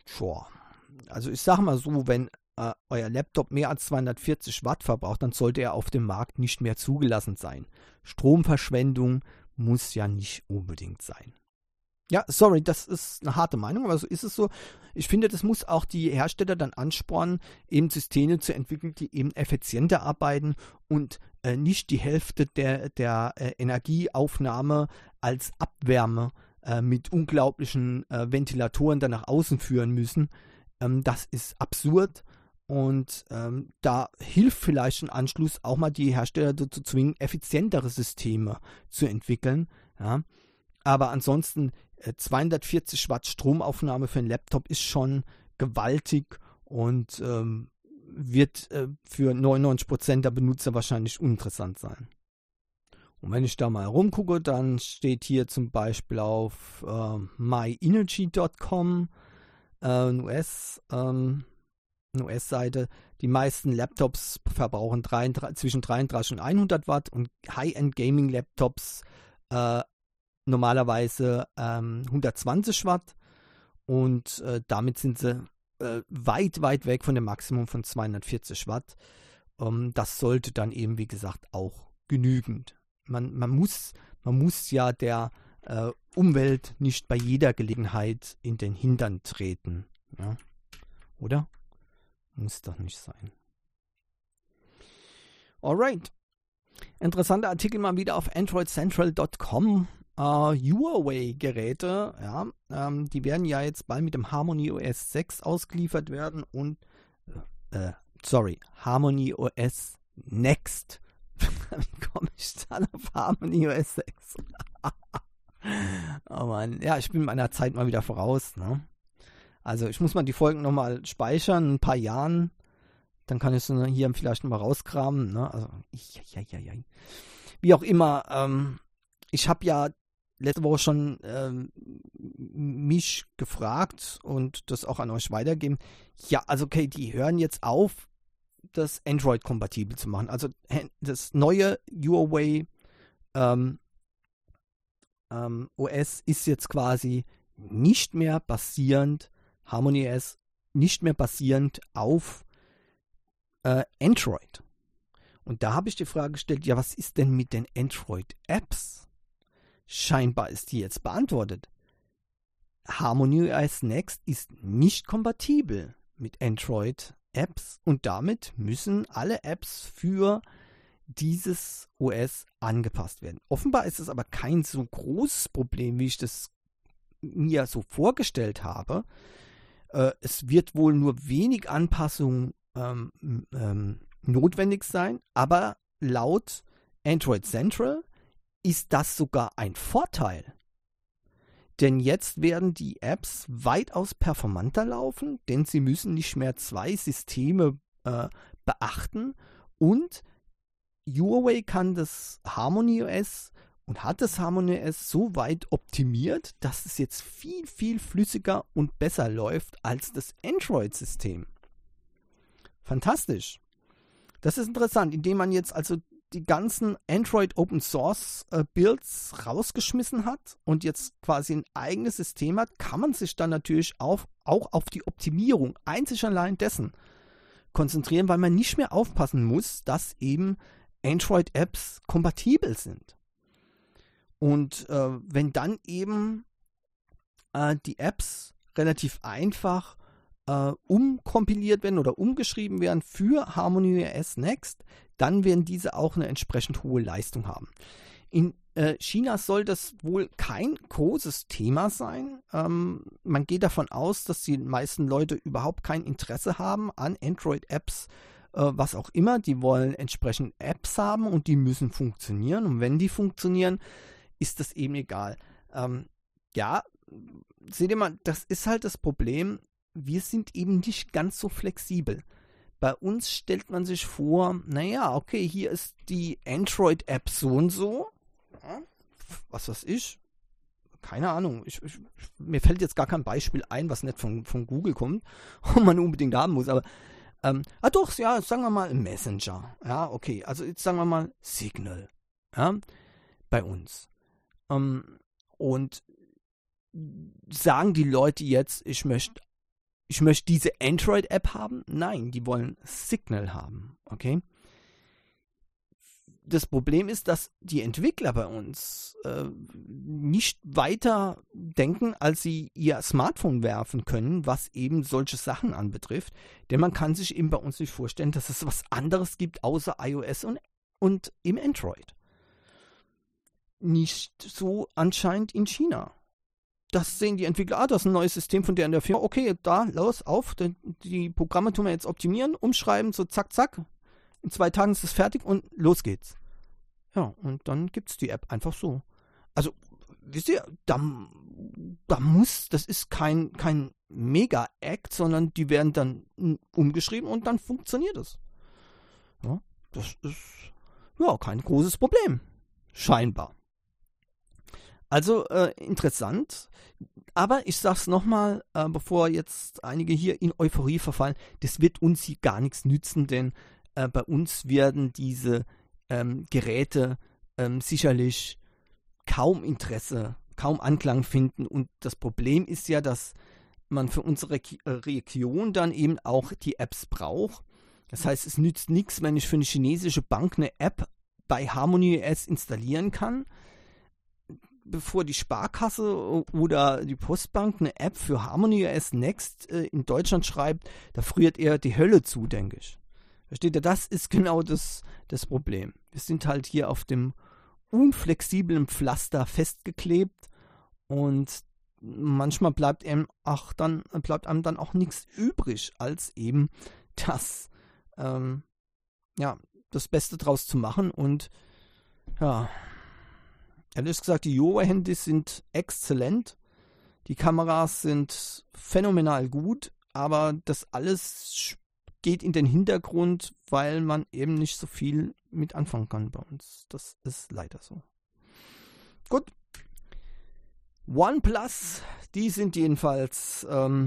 also ich sage mal so, wenn euer Laptop mehr als 240 Watt verbraucht, dann sollte er auf dem Markt nicht mehr zugelassen sein. Stromverschwendung muss ja nicht unbedingt sein. Ja, sorry, das ist eine harte Meinung, aber so ist es so. Ich finde, das muss auch die Hersteller dann anspornen, eben Systeme zu entwickeln, die eben effizienter arbeiten und nicht die Hälfte der Energieaufnahme als Abwärme mit unglaublichen Ventilatoren dann nach außen führen müssen. Das ist absurd und da hilft vielleicht ein Anschluss auch mal die Hersteller dazu zwingen, effizientere Systeme zu entwickeln. Ja. Aber ansonsten 240 Watt Stromaufnahme für einen Laptop ist schon gewaltig und wird für 99% der Benutzer wahrscheinlich uninteressant sein. Und wenn ich da mal rumgucke, dann steht hier zum Beispiel auf myenergy.com eine US-Seite, die meisten Laptops verbrauchen zwischen 33 und 100 Watt und High-End Gaming-Laptops normalerweise 120 Watt und damit sind sie weit, weit weg von dem Maximum von 240 Watt. Das sollte dann eben, wie gesagt, auch genügend. Man muss ja der Umwelt nicht bei jeder Gelegenheit in den Hintern treten. Ja? Oder? Muss doch nicht sein. Alright. Interessanter Artikel mal wieder auf androidcentral.com. Huawei-Geräte, ja, die werden ja jetzt bald mit dem Harmony OS 6 ausgeliefert werden und Harmony OS Next. Wie komme ich dann auf Harmony OS 6? Oh Mann, ja, ich bin meiner Zeit mal wieder voraus, ne? Also ich muss mal die Folgen nochmal speichern, in ein paar Jahren, dann kann ich sie hier vielleicht nochmal rauskramen, ne? Also, wie auch immer, ich habe ja letzte Woche schon mich gefragt und das auch an euch weitergeben. Ja, also okay, die hören jetzt auf, das Android-kompatibel zu machen. Also das neue Huawei OS ist jetzt quasi nicht mehr basierend, Harmony OS nicht mehr basierend auf Android. Und da habe ich die Frage gestellt, ja, was ist denn mit den Android-Apps? Scheinbar ist die jetzt beantwortet. Harmony OS Next ist nicht kompatibel mit Android-Apps und damit müssen alle Apps für dieses OS angepasst werden. Offenbar ist es aber kein so großes Problem, wie ich das mir so vorgestellt habe. Es wird wohl nur wenig Anpassung notwendig sein, aber laut Android Central ist das sogar ein Vorteil. Denn jetzt werden die Apps weitaus performanter laufen, denn sie müssen nicht mehr zwei Systeme beachten und Huawei kann das Harmony OS und hat das Harmony OS so weit optimiert, dass es jetzt viel, viel flüssiger und besser läuft als das Android-System. Fantastisch. Das ist interessant, indem man jetzt also die ganzen Android Open Source Builds rausgeschmissen hat und jetzt quasi ein eigenes System hat, kann man sich dann natürlich auch auf die Optimierung einzig allein dessen konzentrieren, weil man nicht mehr aufpassen muss, dass eben Android-Apps kompatibel sind. Und wenn dann eben die Apps relativ einfach umkompiliert werden oder umgeschrieben werden für Harmony OS Next, dann werden diese auch eine entsprechend hohe Leistung haben. In China soll das wohl kein großes Thema sein. Man geht davon aus, dass die meisten Leute überhaupt kein Interesse haben an Android-Apps, was auch immer. Die wollen entsprechend Apps haben und die müssen funktionieren. Und wenn die funktionieren, ist das eben egal. Ja, seht ihr mal, das ist halt das Problem. Wir sind eben nicht ganz so flexibel. Bei uns stellt man sich vor, naja, okay, hier ist die Android-App so und so. Ja, was weiß ich? Keine Ahnung. Mir fällt jetzt gar kein Beispiel ein, was nicht von Google kommt und man unbedingt haben muss. Aber, doch, ja, sagen wir mal Messenger. Ja, okay, also jetzt sagen wir mal Signal. Ja, bei uns. Und sagen die Leute jetzt, ich möchte diese Android-App haben? Nein, die wollen Signal haben, okay? Das Problem ist, dass die Entwickler bei uns nicht weiter denken, als sie ihr Smartphone werfen können, was eben solche Sachen anbetrifft. Denn man kann sich eben bei uns nicht vorstellen, dass es was anderes gibt, außer iOS und im Android. Nicht so anscheinend in China. Das sehen die Entwickler, das ist ein neues System von der Firma. Okay, da, los, auf, die Programme tun wir jetzt optimieren, umschreiben, so zack, zack. In 2 Tagen ist es fertig und los geht's. Ja, und dann gibt's die App einfach so. Also, wisst ihr, da muss, das ist kein Mega-Act, sondern die werden dann umgeschrieben und dann funktioniert es. Ja, das ist, ja, kein großes Problem. Scheinbar. Also interessant, aber ich sag's nochmal, bevor jetzt einige hier in Euphorie verfallen, das wird uns hier gar nichts nützen, denn bei uns werden diese Geräte sicherlich kaum Interesse, kaum Anklang finden. Und das Problem ist ja, dass man für unsere Region dann eben auch die Apps braucht. Das heißt, es nützt nichts, wenn ich für eine chinesische Bank eine App bei HarmonyOS installieren kann, bevor die Sparkasse oder die Postbank eine App für HarmonyOS Next in Deutschland schreibt. Da friert eher die Hölle zu, denke ich. Versteht ihr? Das ist genau das Problem. Wir sind halt hier auf dem unflexiblen Pflaster festgeklebt und manchmal bleibt einem dann auch nichts übrig, als eben das das Beste draus zu machen. Und ja, ehrlich gesagt, die Huawei-Handys sind exzellent. Die Kameras sind phänomenal gut, aber das alles geht in den Hintergrund, weil man eben nicht so viel mit anfangen kann bei uns. Das ist leider so. Gut. OnePlus, die sind jedenfalls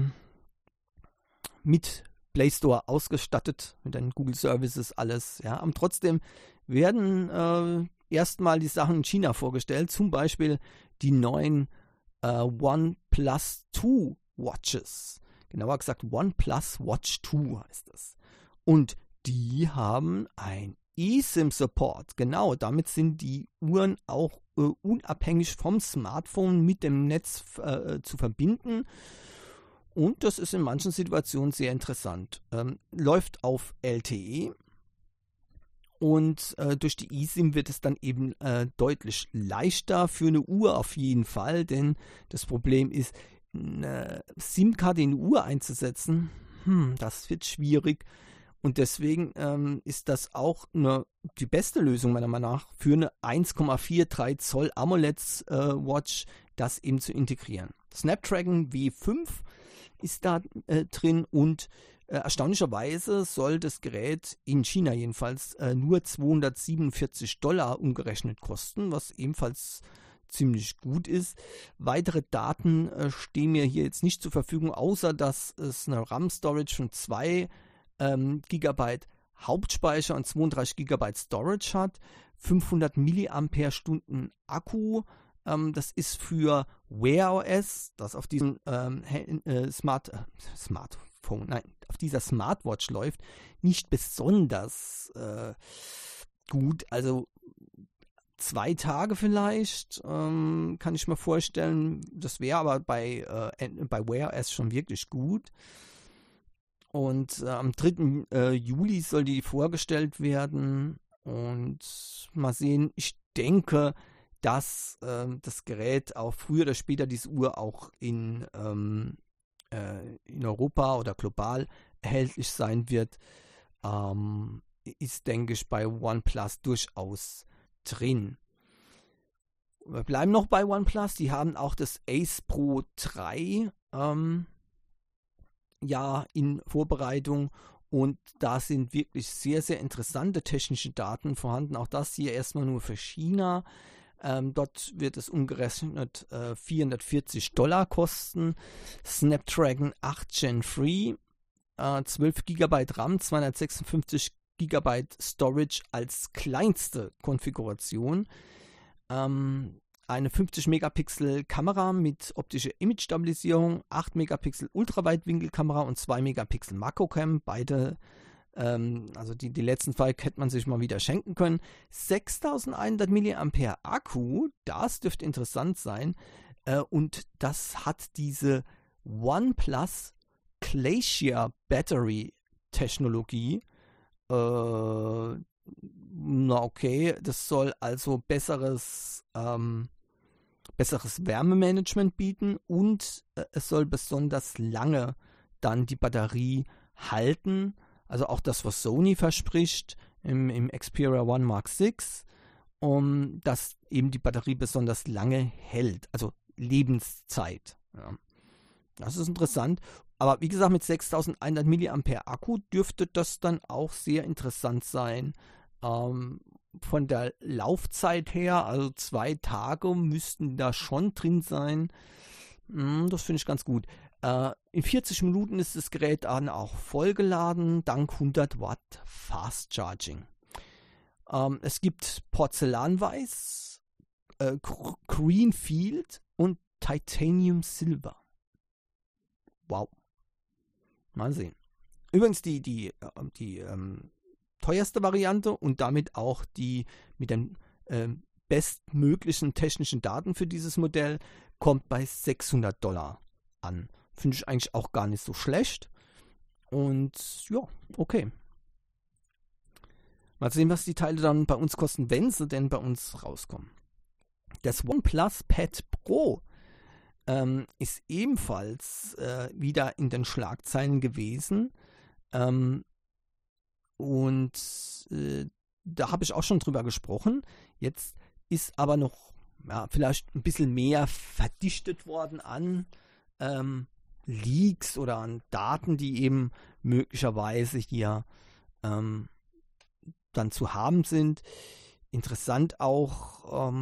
mit Play Store ausgestattet, mit den Google Services, alles. Ja. Aber trotzdem werden erstmal die Sachen in China vorgestellt, zum Beispiel die neuen OnePlus 2 Watches. Genauer gesagt, OnePlus Watch 2 heißt das. Und die haben ein eSIM-Support. Genau, damit sind die Uhren auch unabhängig vom Smartphone mit dem Netz zu verbinden. Und das ist in manchen Situationen sehr interessant. Läuft auf LTE. Und durch die eSIM wird es dann eben deutlich leichter für eine Uhr auf jeden Fall, denn das Problem ist, eine SIM-Karte in eine Uhr einzusetzen, das wird schwierig. Und deswegen ist das auch die beste Lösung meiner Meinung nach für eine 1,43 Zoll AMOLED-Watch, das eben zu integrieren. Snapdragon W5 ist da drin und erstaunlicherweise soll das Gerät in China jedenfalls nur $247 umgerechnet kosten, was ebenfalls ziemlich gut ist. Weitere Daten stehen mir hier jetzt nicht zur Verfügung, außer dass es eine RAM-Storage von 2 GB Hauptspeicher und 32 GB Storage hat, 500 mAh Akku. Das ist für Wear OS, das auf diesem auf dieser Smartwatch läuft, nicht besonders gut. Also 2 Tage vielleicht, kann ich mir vorstellen. Das wäre aber bei Wear OS schon wirklich gut. Und am 3. Juli soll die vorgestellt werden. Und mal sehen, ich denke, dass das Gerät auch früher oder später, diese Uhr auch in Europa oder global erhältlich sein wird, ist, denke ich, bei OnePlus durchaus drin. Wir bleiben noch bei OnePlus. Die haben auch das Ace Pro 3 in Vorbereitung. Und da sind wirklich sehr, sehr interessante technische Daten vorhanden. Auch das hier erstmal nur für China. Dort wird es umgerechnet $440 kosten. Snapdragon 8 Gen 3, 12 GB RAM, 256 GB Storage als kleinste Konfiguration. Eine 50 Megapixel Kamera mit optischer Image-Stabilisierung, 8 Megapixel Ultraweitwinkelkamera und 2 Megapixel Makrocam. Beide, also die letzten zwei hätte man sich mal wieder schenken können. 6100 mAh Akku, das dürfte interessant sein. Und das hat diese OnePlus Glacier Battery Technologie. Okay, das soll also besseres Wärmemanagement bieten und es soll besonders lange dann die Batterie halten. Also auch das, was Sony verspricht im Xperia One Mark VI, dass eben die Batterie besonders lange hält, also Lebenszeit. Ja. Das ist interessant. Aber wie gesagt, mit 6100 mAh Akku dürfte das dann auch sehr interessant sein. Von der Laufzeit her, also 2 Tage müssten da schon drin sein. Das finde ich ganz gut. In 40 Minuten ist das Gerät dann auch vollgeladen, dank 100 Watt Fast Charging. Es gibt Porzellanweiß, Greenfield und Titanium Silver. Wow. Mal sehen. Übrigens die teuerste Variante und damit auch die mit den bestmöglichen technischen Daten für dieses Modell kommt bei $600 an. Finde ich eigentlich auch gar nicht so schlecht. Und ja, okay. Mal sehen, was die Teile dann bei uns kosten, wenn sie denn bei uns rauskommen. Das OnePlus Pad Pro ist ebenfalls wieder in den Schlagzeilen gewesen. Da habe ich auch schon drüber gesprochen. Jetzt ist aber noch vielleicht ein bisschen mehr verdichtet worden an Leaks oder an Daten, die eben möglicherweise hier dann zu haben sind. Interessant auch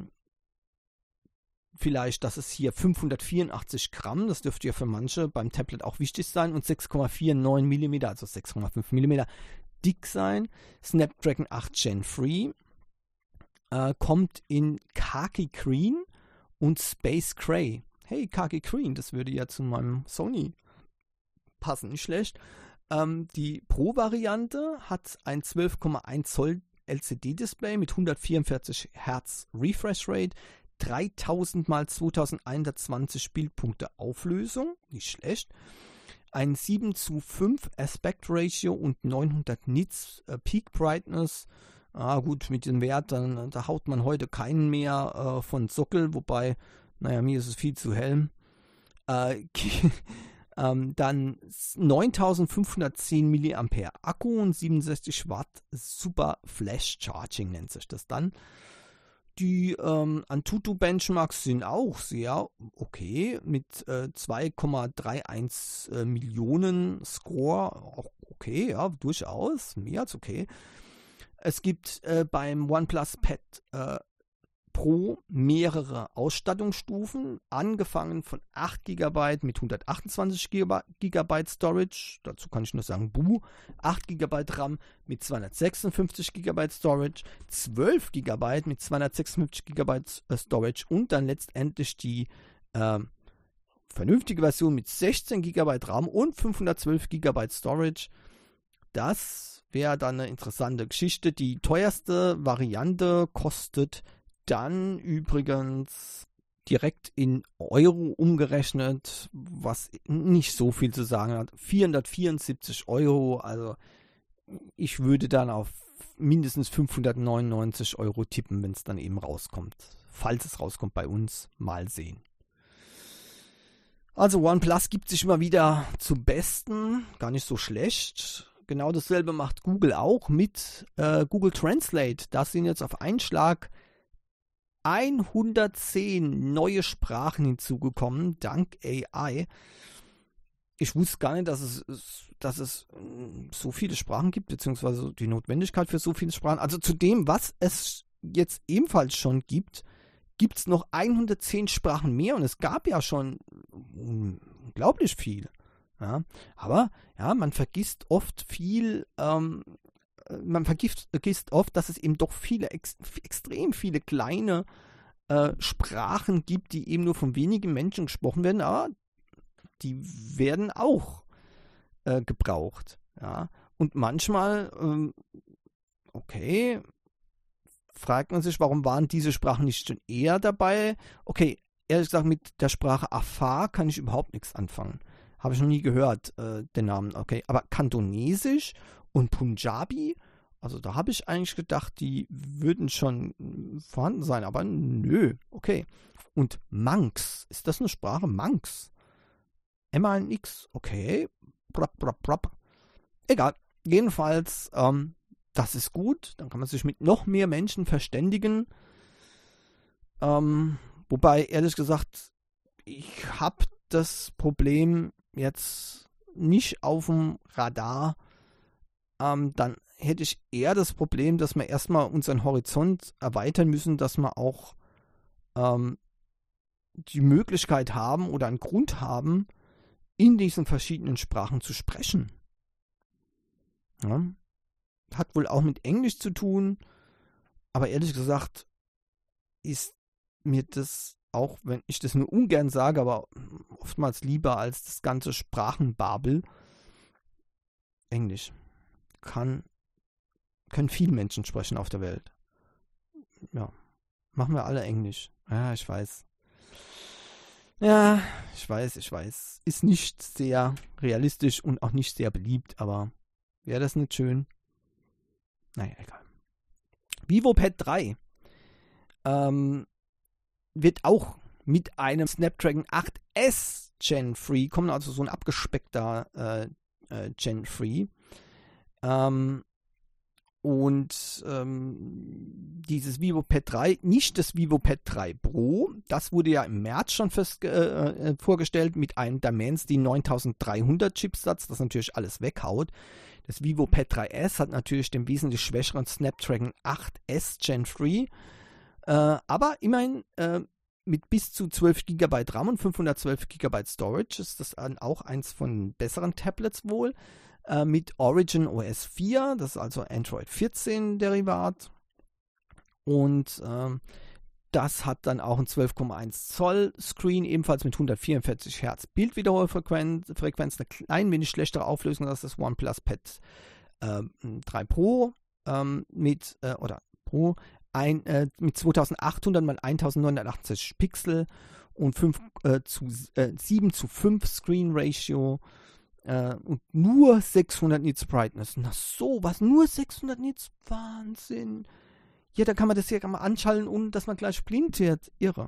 vielleicht, dass es hier 584 Gramm, das dürfte ja für manche beim Tablet auch wichtig sein, und 6,49 mm, also 6,5 mm dick sein. Snapdragon 8 Gen 3 kommt in Khaki Green und Space Gray. Hey, Khaki Green, das würde ja zu meinem Sony passen, nicht schlecht. Die Pro-Variante hat ein 12,1 Zoll LCD-Display mit 144 Hertz Refresh Rate, 3000 x 2120 Bildpunkte Auflösung, nicht schlecht. Ein 7:5 Aspect Ratio und 900 Nits Peak Brightness. Gut, mit dem Wert, da haut man heute keinen mehr von Sockel, wobei, mir ist es viel zu hell. Dann 9510 mAh Akku und 67 Watt Super Flash Charging nennt sich das dann. Die Antutu Benchmarks sind auch sehr okay mit 2,31 Millionen Score. Auch okay, ja, durchaus, mehr als okay. Es gibt beim OnePlus Pad Pro mehrere Ausstattungsstufen, angefangen von 8 GB mit 128 GB Storage, dazu kann ich nur sagen, 8 GB RAM mit 256 GB Storage, 12 GB mit 256 GB Storage und dann letztendlich die vernünftige Version mit 16 GB RAM und 512 GB Storage. Das wäre dann eine interessante Geschichte. Die teuerste Variante kostet dann übrigens direkt in Euro umgerechnet, was nicht so viel zu sagen hat, 474 Euro. Also ich würde dann auf mindestens 599 Euro tippen, wenn es dann eben rauskommt. Falls es rauskommt bei uns, mal sehen. Also OnePlus gibt sich immer wieder zum Besten, gar nicht so schlecht. Genau dasselbe macht Google auch mit Google Translate. Da sind jetzt auf einen Schlag 110 neue Sprachen hinzugekommen, dank AI. Ich wusste gar nicht, dass es so viele Sprachen gibt, beziehungsweise die Notwendigkeit für so viele Sprachen. Also zu dem, was es jetzt ebenfalls schon gibt, gibt es noch 110 Sprachen mehr und es gab ja schon unglaublich viel. Ja, aber ja, man vergisst oft viel, vergisst oft, dass es eben doch extrem viele kleine Sprachen gibt, die eben nur von wenigen Menschen gesprochen werden, aber die werden auch gebraucht. Ja. Und manchmal, okay, fragt man sich, warum waren diese Sprachen nicht schon eher dabei? Okay, ehrlich gesagt, mit der Sprache Afar kann ich überhaupt nichts anfangen. Habe ich noch nie gehört, den Namen. Okay, aber Kantonesisch und Punjabi, also da habe ich eigentlich gedacht, die würden schon vorhanden sein, aber nö. Okay. Und Manx, ist das eine Sprache? Manx. M-A-N-X, okay. Egal. Jedenfalls, das ist gut. Dann kann man sich mit noch mehr Menschen verständigen. Wobei, ehrlich gesagt, ich habe das Problem jetzt nicht auf dem Radar. Dann hätte ich eher das Problem, dass wir erstmal unseren Horizont erweitern müssen, dass wir auch die Möglichkeit haben oder einen Grund haben, in diesen verschiedenen Sprachen zu sprechen. Ja. Hat wohl auch mit Englisch zu tun, aber ehrlich gesagt ist mir das, auch wenn ich das nur ungern sage, aber oftmals lieber als das ganze Sprachenbabel, Englisch. Können viele Menschen sprechen auf der Welt. Ja, machen wir alle Englisch. Ja, ich weiß. Ja, ich weiß. Ist nicht sehr realistisch und auch nicht sehr beliebt, aber wäre das nicht schön? Naja, egal. VivoPad 3 wird auch mit einem Snapdragon 8S Gen 3 kommen, also so ein abgespeckter Gen 3. Dieses VivoPad 3, nicht das VivoPad 3 Pro, das wurde ja im März schon vorgestellt mit einem Dimensity 9300 Chipsatz, das natürlich alles weghaut. Das VivoPad 3S hat natürlich den wesentlich schwächeren Snapdragon 8S Gen 3, aber immerhin mit bis zu 12 GB RAM und 512 GB Storage ist das auch eins von besseren Tablets wohl. Mit Origin OS 4, das ist also Android 14 Derivat. Und das hat dann auch ein 12,1 Zoll Screen, ebenfalls mit 144 Hertz Bildwiederholfrequenz, eine klein wenig schlechtere Auflösung als das OnePlus Pad 3 Pro mit 2800 x 1980 Pixel und 7:5 Screen Ratio. Und nur 600 Nits Brightness. Na sowas, nur 600 Nits? Wahnsinn. Ja, da kann man das ja mal anschalten, ohne dass man gleich blind wird. Irre.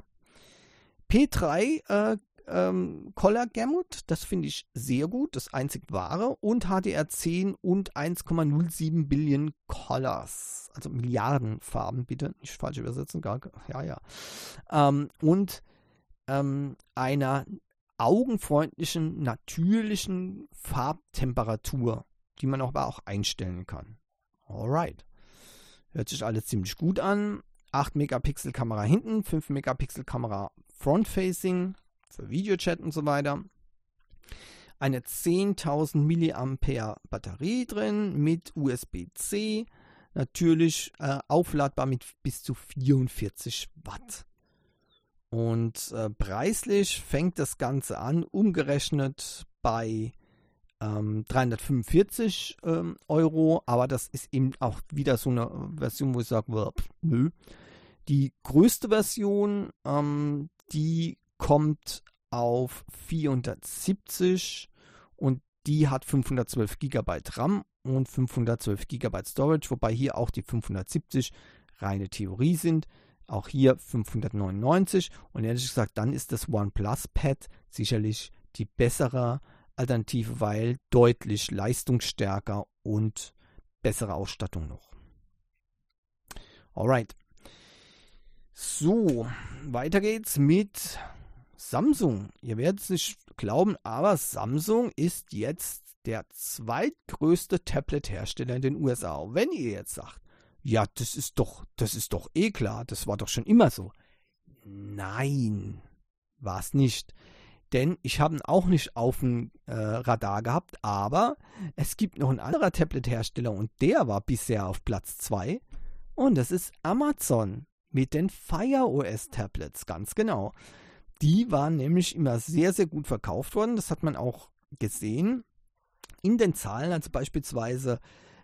P3 Color Gamut, das finde ich sehr gut, das einzig wahre. Und HDR10 und 1,07 Billion Colors. Also Milliarden Farben, bitte. Nicht falsch übersetzen, ja. Und einer augenfreundlichen, natürlichen Farbtemperatur, die man aber auch einstellen kann. Alright. Hört sich alles ziemlich gut an. 8 Megapixel Kamera hinten, 5 Megapixel Kamera Front-Facing für Videochat und so weiter. Eine 10.000 mAh Batterie drin mit USB-C. Natürlich aufladbar mit bis zu 44 Watt. Und preislich fängt das Ganze an, umgerechnet bei 345 Euro, aber das ist eben auch wieder so eine Version, wo ich sage, nö. Die größte Version, die kommt auf 470 und die hat 512 GB RAM und 512 GB Storage, wobei hier auch die 570 reine Theorie sind. Auch hier 599 und ehrlich gesagt, dann ist das OnePlus Pad sicherlich die bessere Alternative, weil deutlich leistungsstärker und bessere Ausstattung noch. Alright. So, weiter geht's mit Samsung. Ihr werdet es nicht glauben, aber Samsung ist jetzt der zweitgrößte Tablet-Hersteller in den USA. Und wenn ihr jetzt sagt, ja, das ist doch eh klar, das war doch schon immer so. Nein, war es nicht. Denn ich habe ihn auch nicht auf dem Radar gehabt, aber es gibt noch einen anderen Tablet-Hersteller und der war bisher auf Platz 2 und das ist Amazon mit den Fire OS Tablets, ganz genau. Die waren nämlich immer sehr, sehr gut verkauft worden, das hat man auch gesehen in den Zahlen, also beispielsweise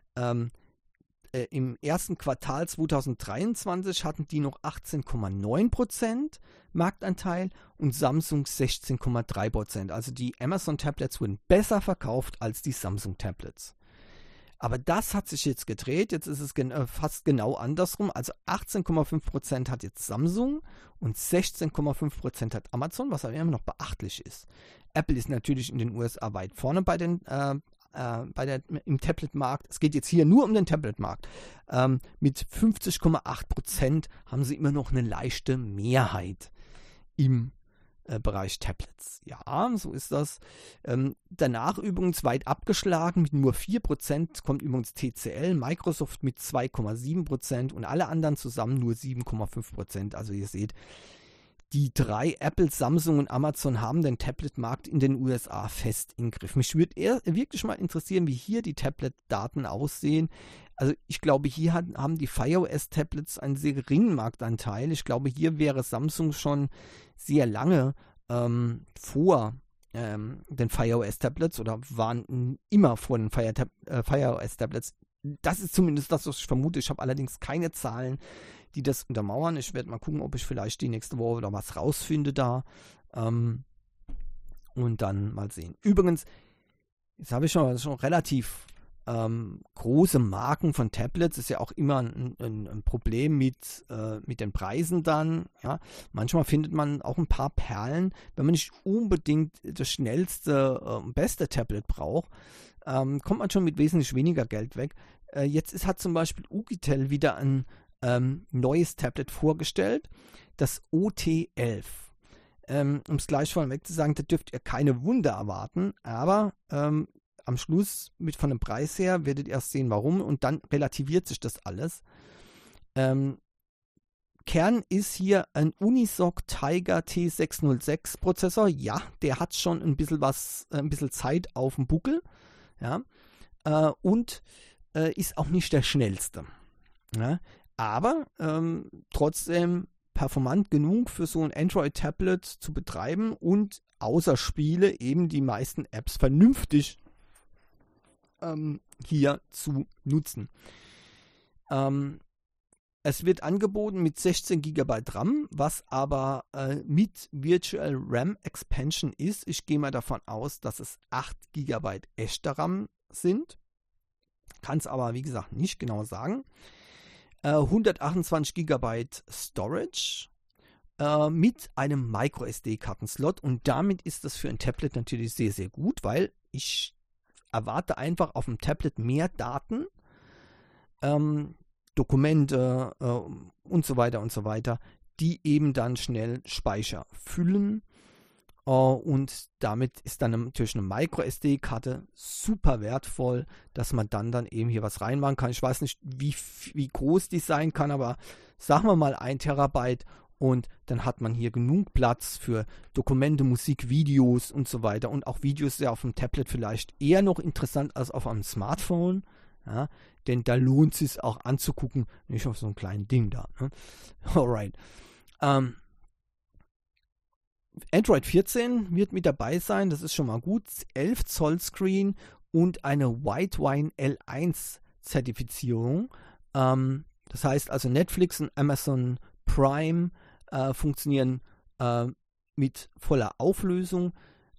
im ersten Quartal 2023 hatten die noch 18,9% Marktanteil und Samsung 16,3%. Also die Amazon Tablets wurden besser verkauft als die Samsung Tablets. Aber das hat sich jetzt gedreht, jetzt ist es fast genau andersrum. Also 18,5% hat jetzt Samsung und 16,5% hat Amazon, was aber immer noch beachtlich ist. Apple ist natürlich in den USA weit vorne im Tablet-Markt. Es geht jetzt hier nur um den Tablet-Markt. Mit 50,8% haben sie immer noch eine leichte Mehrheit im Bereich Tablets. Ja, so ist das. Danach übrigens weit abgeschlagen mit nur 4% kommt übrigens TCL, Microsoft mit 2,7% und alle anderen zusammen nur 7,5%. Also ihr seht, die drei, Apple, Samsung und Amazon, haben den Tablet-Markt in den USA fest im Griff. Mich würde wirklich mal interessieren, wie hier die Tablet-Daten aussehen. Also ich glaube, hier haben die FireOS-Tablets einen sehr geringen Marktanteil. Ich glaube, hier wäre Samsung schon sehr lange vor den FireOS-Tablets oder waren immer vor den FireOS-Tablets. Das ist zumindest das, was ich vermute. Ich habe allerdings keine Zahlen, die das untermauern. Ich werde mal gucken, ob ich vielleicht die nächste Woche oder was rausfinde da. Und dann mal sehen. Übrigens, jetzt habe ich schon relativ große Marken von Tablets. Ist ja auch immer ein Problem mit den Preisen dann. Ja. Manchmal findet man auch ein paar Perlen, wenn man nicht unbedingt das schnellste, beste Tablet braucht. Kommt man schon mit wesentlich weniger Geld weg. Jetzt hat zum Beispiel Oukitel wieder ein neues Tablet vorgestellt, das OT11. Um es gleich vorweg zu sagen, da dürft ihr keine Wunder erwarten, aber am Schluss von dem Preis her werdet ihr erst sehen, warum, und dann relativiert sich das alles. Kern ist hier ein Unisoc Tiger T606 Prozessor. Ja, der hat schon ein bisschen Zeit auf dem Buckel. Ja, und ist auch nicht der schnellste. Ja, aber trotzdem performant genug für so ein Android-Tablet zu betreiben und außer Spiele eben die meisten Apps vernünftig hier zu nutzen. Es wird angeboten mit 16 GB RAM, was aber mit Virtual RAM Expansion ist. Ich gehe mal davon aus, dass es 8 GB echter RAM sind. Kann es aber, wie gesagt, nicht genau sagen. 128 GB Storage mit einem MicroSD-Kartenslot, und damit ist das für ein Tablet natürlich sehr, sehr gut, weil ich erwarte einfach auf dem Tablet mehr Daten, Dokumente und so weiter, die eben dann schnell Speicher füllen. Und damit ist dann natürlich eine Micro-SD-Karte super wertvoll, dass man dann eben hier was reinmachen kann. Ich weiß nicht, wie groß die sein kann, aber sagen wir mal 1 Terabyte, und dann hat man hier genug Platz für Dokumente, Musik, Videos und so weiter. Und auch Videos sind ja auf dem Tablet vielleicht eher noch interessant als auf einem Smartphone. Ja, denn da lohnt es sich auch anzugucken, nicht auf so einem kleinen Ding da. Ne? Alright. Android 14 wird mit dabei sein, das ist schon mal gut. 11 Zoll Screen und eine Whitewine L1 Zertifizierung. Das heißt also Netflix und Amazon Prime funktionieren mit voller Auflösung.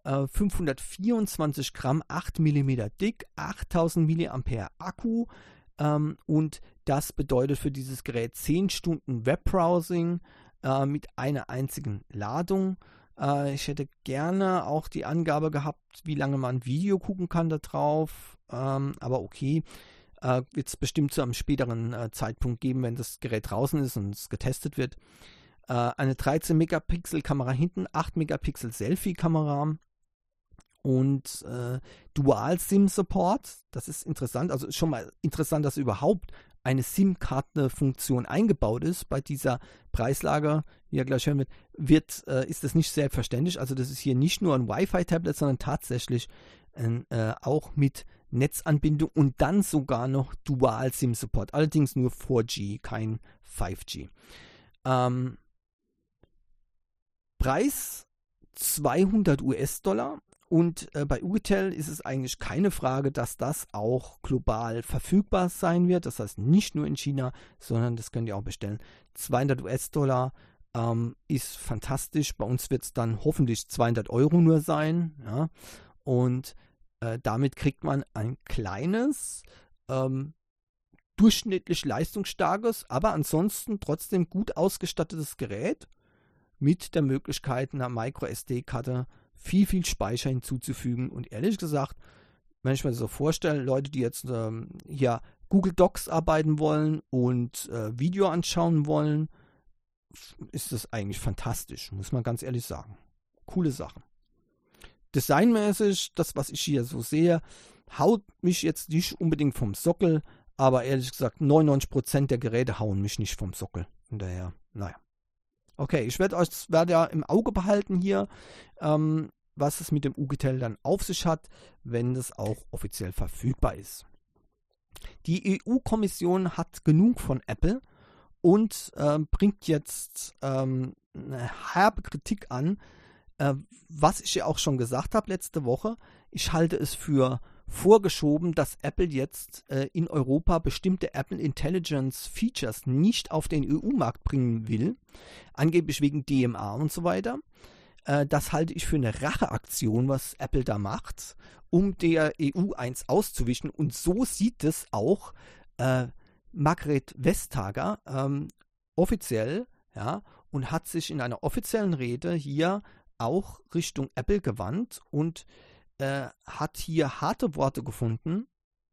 524 Gramm, 8 mm dick, 8000 mAh Akku, und das bedeutet für dieses Gerät 10 Stunden Webbrowsing mit einer einzigen Ladung. Ich hätte gerne auch die Angabe gehabt, wie lange man ein Video gucken kann da drauf, aber okay, wird es bestimmt zu einem späteren Zeitpunkt geben, wenn das Gerät draußen ist und es getestet wird. Eine 13 Megapixel Kamera hinten, 8 Megapixel Selfie Kamera und Dual SIM Support. Das ist interessant, also schon mal interessant, dass überhaupt eine SIM-Karte-Funktion eingebaut ist. Bei dieser Preislage, wie ihr gleich hören wird, ist das nicht selbstverständlich. Also das ist hier nicht nur ein Wi-Fi-Tablet, sondern tatsächlich auch mit Netzanbindung und dann sogar noch Dual SIM-Support. Allerdings nur 4G, kein 5G. Preis 200 US-Dollar. Und bei Oukitel ist es eigentlich keine Frage, dass das auch global verfügbar sein wird. Das heißt nicht nur in China, sondern das könnt ihr auch bestellen. 200 US-Dollar ist fantastisch. Bei uns wird es dann hoffentlich 200 Euro nur sein. Ja? Und damit kriegt man ein kleines, durchschnittlich leistungsstarkes, aber ansonsten trotzdem gut ausgestattetes Gerät mit der Möglichkeit, einer Micro-SD-Karte viel Speicher hinzuzufügen. Und ehrlich gesagt, wenn ich mir das so vorstelle, Leute, die jetzt hier Google Docs arbeiten wollen und Video anschauen wollen, ist das eigentlich fantastisch, muss man ganz ehrlich sagen. Coole Sache. Designmäßig, das, was ich hier so sehe, haut mich jetzt nicht unbedingt vom Sockel, aber ehrlich gesagt, 99% der Geräte hauen mich nicht vom Sockel. Von daher, naja. Okay, ich werde ja im Auge behalten hier, was es mit dem Oukitel dann auf sich hat, wenn das auch offiziell verfügbar ist. Die EU-Kommission hat genug von Apple und bringt jetzt eine herbe Kritik an, was ich ja auch schon gesagt habe letzte Woche. Ich halte es für vorgeschoben, dass Apple jetzt in Europa bestimmte Apple Intelligence Features nicht auf den EU-Markt bringen will, angeblich wegen DMA und so weiter. Das halte ich für eine Racheaktion, was Apple da macht, um der EU eins auszuwischen. Und so sieht es auch Margrethe Vestager offiziell, ja, und hat sich in einer offiziellen Rede hier auch Richtung Apple gewandt und hat hier harte Worte gefunden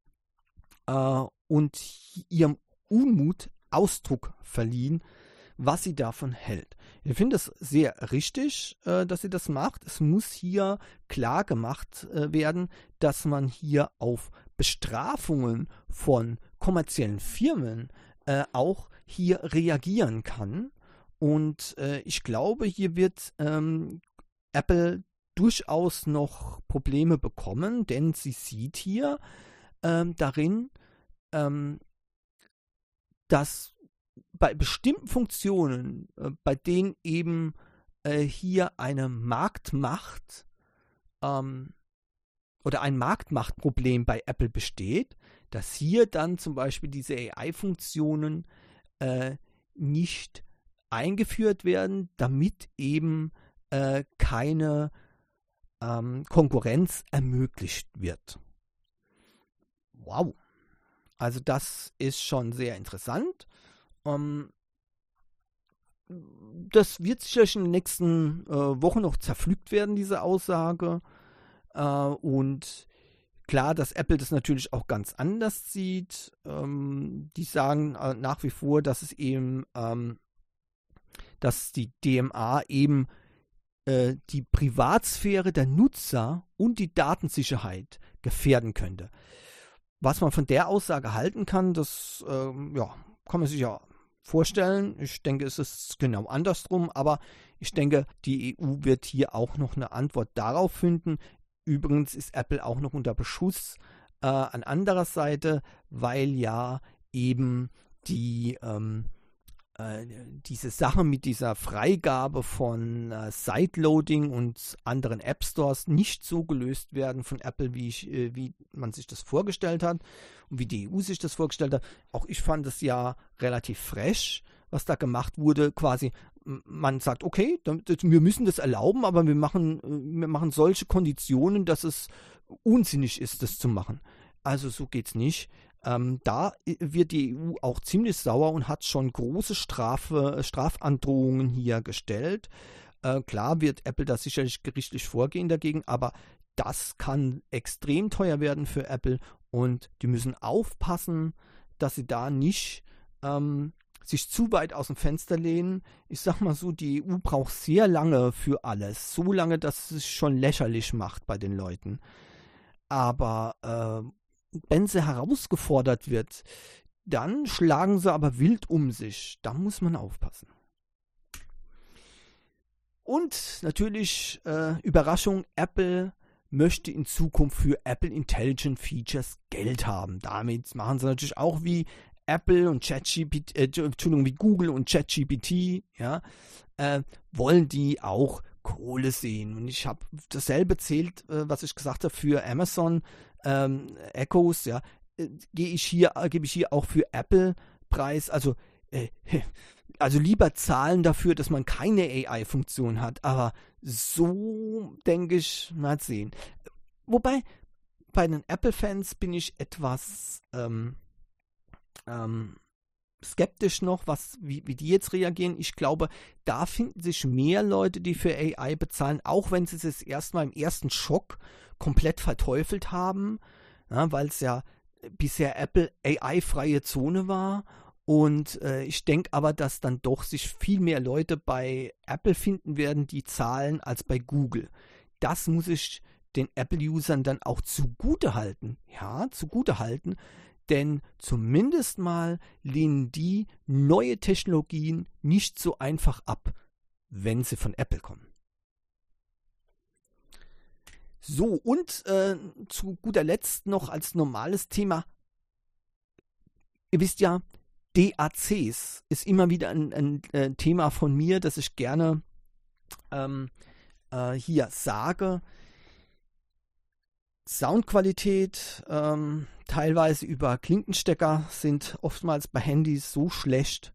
und ihrem Unmut Ausdruck verliehen, was sie davon hält. Ich finde es sehr richtig, dass sie das macht. Es muss hier klar gemacht werden, dass man hier auf Bestrafungen von kommerziellen Firmen auch hier reagieren kann. Und ich glaube, hier wird Apple durchaus noch Probleme bekommen, denn sie sieht hier darin, dass bei bestimmten Funktionen, bei denen eben hier eine Marktmacht oder ein Marktmachtproblem bei Apple besteht, dass hier dann zum Beispiel diese AI-Funktionen nicht eingeführt werden, damit eben keine Konkurrenz ermöglicht wird. Wow. Also das ist schon sehr interessant. Das wird sicherlich in den nächsten Wochen noch zerpflückt werden, diese Aussage. Und klar, dass Apple das natürlich auch ganz anders sieht. Die sagen nach wie vor, dass es eben, dass die DMA eben die Privatsphäre der Nutzer und die Datensicherheit gefährden könnte. Was man von der Aussage halten kann, das kann man sich ja vorstellen. Ich denke, es ist genau andersrum, aber ich denke, die EU wird hier auch noch eine Antwort darauf finden. Übrigens ist Apple auch noch unter Beschuss an anderer Seite, weil ja eben diese Sache mit dieser Freigabe von Sideloading und anderen App Stores nicht so gelöst werden von Apple, wie man sich das vorgestellt hat und wie die EU sich das vorgestellt hat. Auch ich fand es ja relativ fresh, was da gemacht wurde. Quasi, man sagt, okay, wir müssen das erlauben, aber wir machen solche Konditionen, dass es unsinnig ist, das zu machen. Also so geht's nicht. Da wird die EU auch ziemlich sauer und hat schon große Strafandrohungen hier gestellt. Klar wird Apple da sicherlich gerichtlich vorgehen dagegen, aber das kann extrem teuer werden für Apple und die müssen aufpassen, dass sie da nicht sich zu weit aus dem Fenster lehnen. Ich sag mal so, die EU braucht sehr lange für alles. So lange, dass es sich schon lächerlich macht bei den Leuten. Aber wenn sie herausgefordert wird, dann schlagen sie aber wild um sich. Da muss man aufpassen. Und natürlich, Überraschung, Apple möchte in Zukunft für Apple Intelligent Features Geld haben. Damit machen sie natürlich auch wie Apple und wie Google und ChatGPT, ja, wollen die auch Kohle sehen. Und ich habe dasselbe zählt, was ich gesagt habe für Amazon Echos, ja, gebe ich hier auch für Apple Preis, also lieber zahlen dafür, dass man keine AI-Funktion hat, aber so denke ich, mal sehen. Wobei, bei den Apple-Fans bin ich etwas skeptisch noch, wie die jetzt reagieren. Ich glaube, da finden sich mehr Leute, die für AI bezahlen, auch wenn sie es erstmal im ersten Schock komplett verteufelt haben, ja, weil es ja bisher Apple AI-freie Zone war. Und ich denke aber, dass dann doch sich viel mehr Leute bei Apple finden werden, die zahlen, als bei Google. Das muss ich den Apple-Usern dann auch zugutehalten. Ja, zugutehalten. Denn zumindest mal lehnen die neue Technologien nicht so einfach ab, wenn sie von Apple kommen. So, und zu guter Letzt noch als normales Thema Ihr wisst ja, DACs ist immer wieder ein Thema von mir, das ich gerne hier sage. Soundqualität, teilweise über Klinkenstecker, sind oftmals bei Handys so schlecht,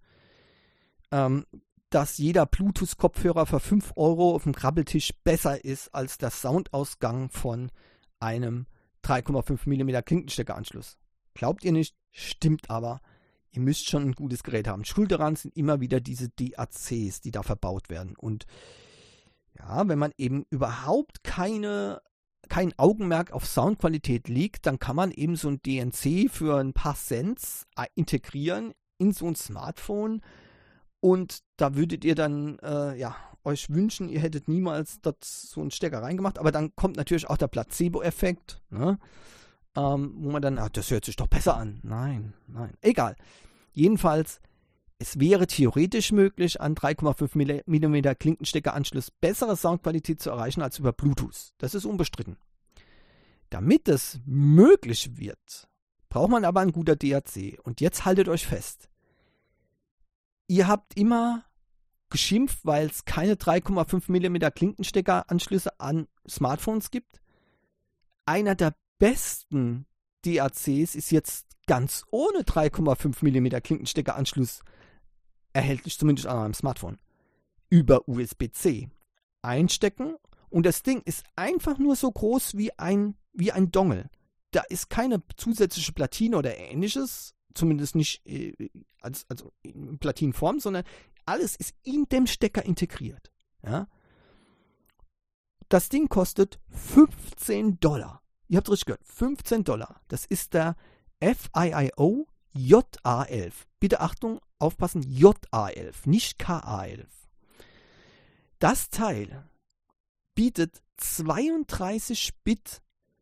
dass jeder Bluetooth-Kopfhörer für 5 Euro auf dem Krabbeltisch besser ist als der Soundausgang von einem 3,5 mm Klinkensteckeranschluss. Glaubt ihr nicht? Stimmt aber. Ihr müsst schon ein gutes Gerät haben. Schuld daran sind immer wieder diese DACs, die da verbaut werden. Und ja, wenn man eben überhaupt kein Augenmerk auf Soundqualität legt, dann kann man eben so ein DNC für ein paar Cents integrieren in so ein Smartphone. Und da würdet ihr dann euch wünschen, ihr hättet niemals dort so einen Stecker reingemacht. Aber dann kommt natürlich auch der Placebo-Effekt, ne? Wo man dann, das hört sich doch besser an. Nein, egal. Jedenfalls, es wäre theoretisch möglich, an 3,5 mm Klinkensteckeranschluss bessere Soundqualität zu erreichen als über Bluetooth. Das ist unbestritten. Damit es möglich wird, braucht man aber ein guter DAC. Und jetzt haltet euch fest. Ihr habt immer geschimpft, weil es keine 3,5 mm Klinkensteckeranschlüsse an Smartphones gibt. Einer der besten DACs ist jetzt ganz ohne 3,5 mm Klinkensteckeranschluss erhältlich, zumindest an einem Smartphone. Über USB-C einstecken und das Ding ist einfach nur so groß wie ein Dongle. Da ist keine zusätzliche Platine oder ähnliches, zumindest nicht also in Platinenform, sondern alles ist in dem Stecker integriert. Ja? Das Ding kostet $15. Ihr habt richtig gehört, $15. Das ist der FIIO JA11. Bitte Achtung, aufpassen, JA11, nicht KA11. Das Teil bietet 32 Bit,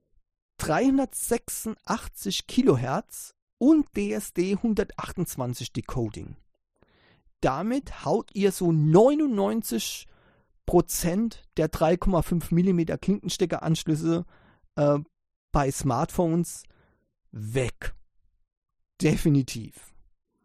386 Kilohertz und DSD 128 Decoding. Damit haut ihr so 99% der 3,5 mm Klinkensteckeranschlüsse bei Smartphones weg. Definitiv.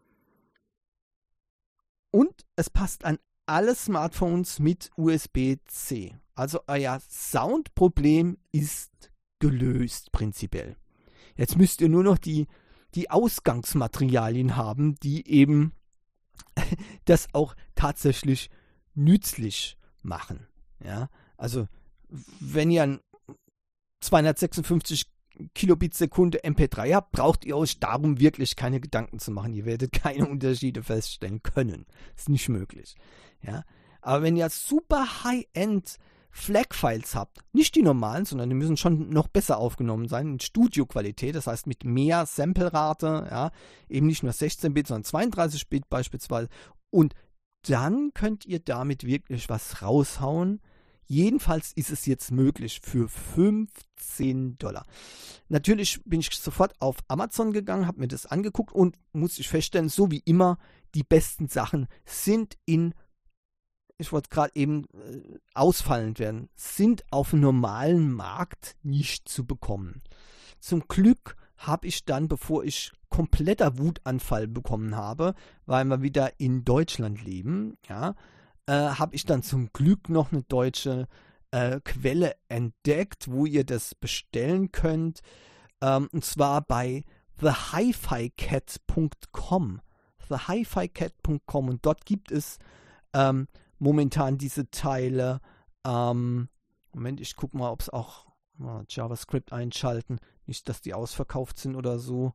Und es passt an alle Smartphones mit USB-C. Also euer Soundproblem ist gelöst prinzipiell. Jetzt müsst ihr nur noch die Ausgangsmaterialien haben, die eben das auch tatsächlich nützlich machen. Ja? Also wenn ihr ein 256 Kilobit Sekunde MP3 habt, braucht ihr euch darum wirklich keine Gedanken zu machen. Ihr werdet keine Unterschiede feststellen können. Ist nicht möglich. Ja? Aber wenn ihr super High-End FLAC-Files habt, nicht die normalen, sondern die müssen schon noch besser aufgenommen sein, in Studioqualität, das heißt mit mehr Samplerate, ja, eben nicht nur 16-Bit, sondern 32-Bit beispielsweise. Und dann könnt ihr damit wirklich was raushauen. Jedenfalls ist es jetzt möglich für $15. Natürlich bin ich sofort auf Amazon gegangen, habe mir das angeguckt und muss ich feststellen, so wie immer, die besten Sachen sind ich wollte gerade eben ausfallend werden, sind auf dem normalen Markt nicht zu bekommen. Zum Glück habe ich dann, bevor ich kompletter Wutanfall bekommen habe, weil wir wieder in Deutschland leben, ja, habe ich dann zum Glück noch eine deutsche Quelle entdeckt, wo ihr das bestellen könnt, und zwar bei thehificat.com. thehificat.com, und dort gibt es momentan diese Teile. Moment, ich gucke mal, ob es auch JavaScript einschalten. Nicht, dass die ausverkauft sind oder so.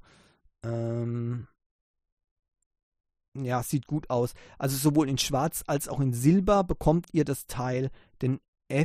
Ja, sieht gut aus. Also sowohl in Schwarz als auch in Silber bekommt ihr das Teil, den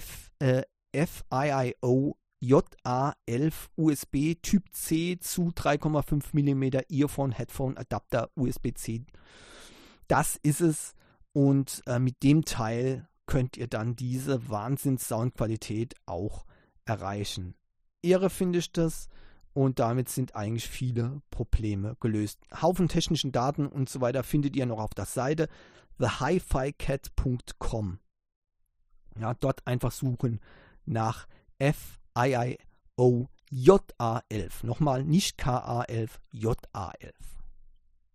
FIIO JA11 USB Typ C zu 3,5 mm Earphone Headphone Adapter USB-C. Das ist es. Und mit dem Teil könnt ihr dann diese Wahnsinns-Soundqualität auch erreichen. Ehre finde ich das, und damit sind eigentlich viele Probleme gelöst. Haufen technischen Daten und so weiter findet ihr noch auf der Seite thehificat.com. Ja, dort einfach suchen nach FIIO JA11. Nochmal, nicht KA11, JA11.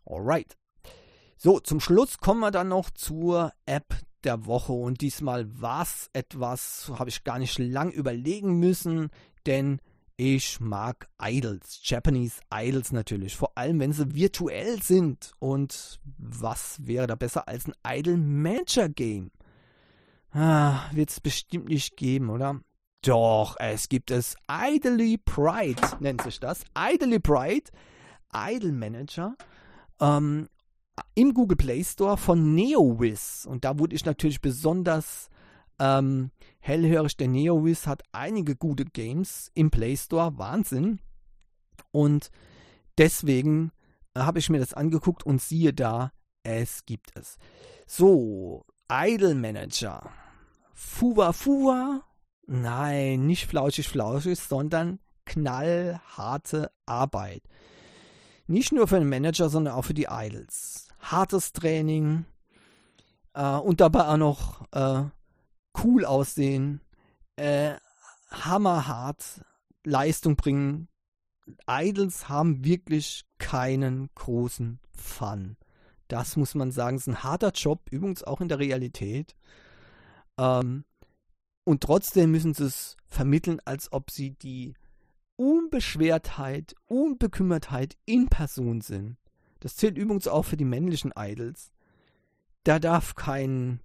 Alright. So, zum Schluss kommen wir dann noch zur App der Woche. Und diesmal war es etwas, habe ich gar nicht lang überlegen müssen, denn ich mag Idols, Japanese Idols natürlich, vor allem wenn sie virtuell sind. Und was wäre da besser als ein Idol Manager Game? Wird es bestimmt nicht geben, oder? Doch, es gibt es. Idly Pride nennt sich das. Idly Pride, Idol Manager, im Google Play Store von NeoWiz. Und da wurde ich natürlich besonders hellhörig, denn NeoWiz hat einige gute Games im Play Store, Wahnsinn. Und deswegen habe ich mir das angeguckt und siehe da, es gibt es. So, Idol Manager. Fuwa. Nein, nicht flauschig, sondern knallharte Arbeit. Nicht nur für den Manager, sondern auch für die Idols. Hartes Training und dabei auch noch cool aussehen, hammerhart Leistung bringen. Idols haben wirklich keinen großen Fun. Das muss man sagen, es ist ein harter Job, übrigens auch in der Realität. Und trotzdem müssen sie es vermitteln, als ob sie die Unbeschwertheit, Unbekümmertheit in Person sind. Das zählt übrigens auch für die männlichen Idols. Da darf kein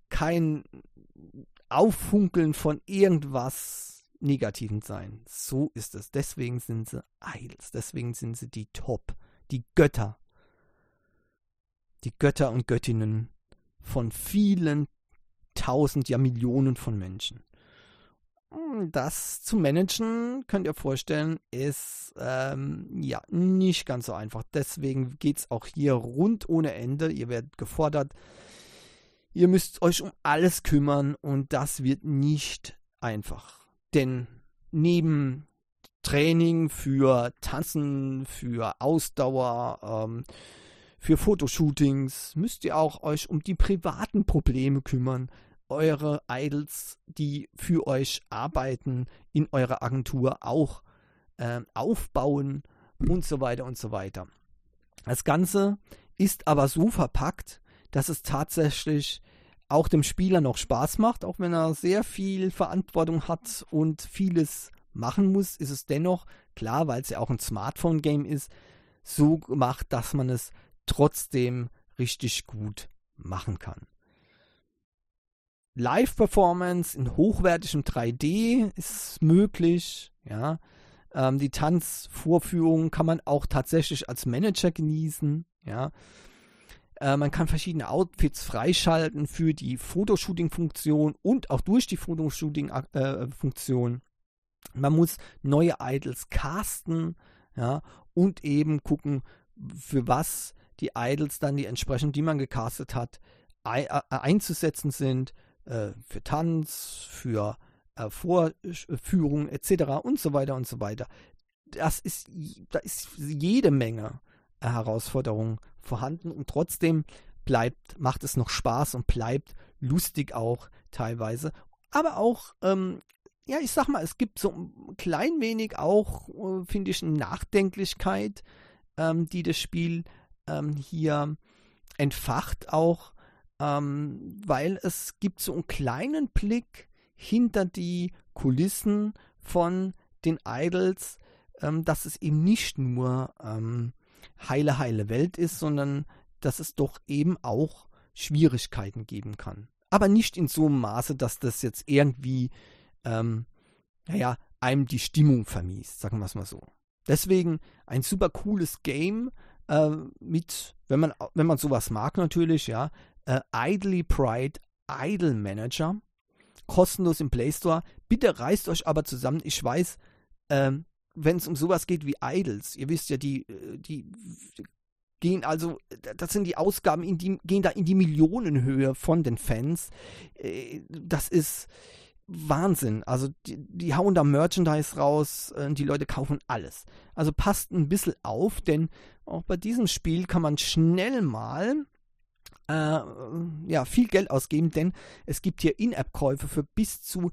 Auffunkeln von irgendwas Negativen sein. So ist es. Deswegen sind sie Idols. Deswegen sind sie die Top. Die Götter. Die Götter und Göttinnen von vielen Tausend, ja Millionen von Menschen. Das zu managen, könnt ihr vorstellen, ist nicht ganz so einfach. Deswegen geht es auch hier rund ohne Ende. Ihr werdet gefordert. Ihr müsst euch um alles kümmern und das wird nicht einfach. Denn neben Training für Tanzen, für Ausdauer, für Fotoshootings müsst ihr auch euch um die privaten Probleme kümmern. Eure Idols, die für euch arbeiten, in eurer Agentur auch aufbauen und so weiter und so weiter. Das Ganze ist aber so verpackt, dass es tatsächlich auch dem Spieler noch Spaß macht, auch wenn er sehr viel Verantwortung hat und vieles machen muss, ist es dennoch, klar, weil es ja auch ein Smartphone-Game ist, so gemacht, dass man es trotzdem richtig gut machen kann. Live-Performance in hochwertigem 3D ist möglich, ja. Die Tanzvorführungen kann man auch tatsächlich als Manager genießen, ja. Man kann verschiedene Outfits freischalten für die Fotoshooting-Funktion und auch durch die Fotoshooting-Funktion. Man muss neue Idols casten, ja, und eben gucken, für was die Idols dann die entsprechend, die man gecastet hat, einzusetzen sind, für Tanz, für Vorführungen etc. und so weiter und so weiter. Da ist jede Menge Herausforderungen vorhanden und trotzdem macht es noch Spaß und bleibt lustig auch teilweise. Aber auch, ich sag mal, es gibt so ein klein wenig auch, finde ich, eine Nachdenklichkeit, die das Spiel hier entfacht auch, weil es gibt so einen kleinen Blick hinter die Kulissen von den Idols, dass es eben nicht nur heile Welt ist, sondern dass es doch eben auch Schwierigkeiten geben kann. Aber nicht in so einem Maße, dass das jetzt irgendwie einem die Stimmung vermiest, sagen wir es mal so. Deswegen ein super cooles Game wenn man sowas mag natürlich, ja, Idly Pride Idol Manager, kostenlos im Play Store. Bitte reißt euch aber zusammen. Ich weiß, wenn es um sowas geht wie Idols, ihr wisst ja, die gehen also, das sind die Ausgaben, gehen da in die Millionenhöhe von den Fans. Das ist Wahnsinn. Also die hauen da Merchandise raus, die Leute kaufen alles. Also passt ein bisschen auf, denn auch bei diesem Spiel kann man schnell mal viel Geld ausgeben, denn es gibt hier In-App-Käufe für bis zu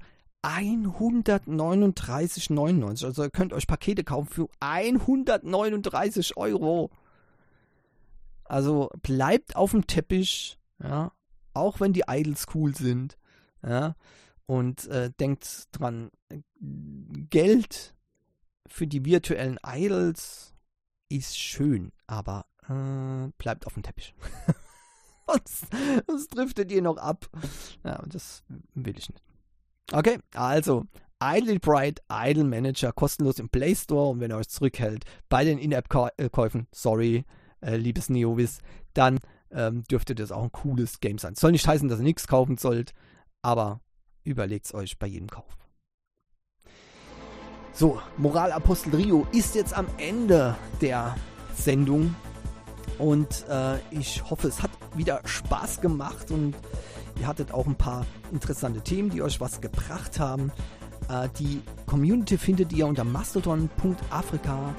139,99 €. Also ihr könnt euch Pakete kaufen für 139 €. Also bleibt auf dem Teppich, ja, auch wenn die Idols cool sind, ja, und denkt dran, Geld für die virtuellen Idols ist schön, aber bleibt auf dem Teppich. sonst driftet ihr noch ab. Ja, und das will ich nicht. Okay, also Idle Bright, Idle Manager, kostenlos im Play Store, und wenn er euch zurückhält bei den In-App-Käufen, sorry, liebes Neovis, dann dürfte das auch ein cooles Game sein. Soll nicht heißen, dass ihr nichts kaufen sollt, aber überlegt es euch bei jedem Kauf. So, Moralapostel Rio ist jetzt am Ende der Sendung und ich hoffe, es hat wieder Spaß gemacht und ihr hattet auch ein paar interessante Themen, die euch was gebracht haben. Die Community findet ihr unter mastodon.afrika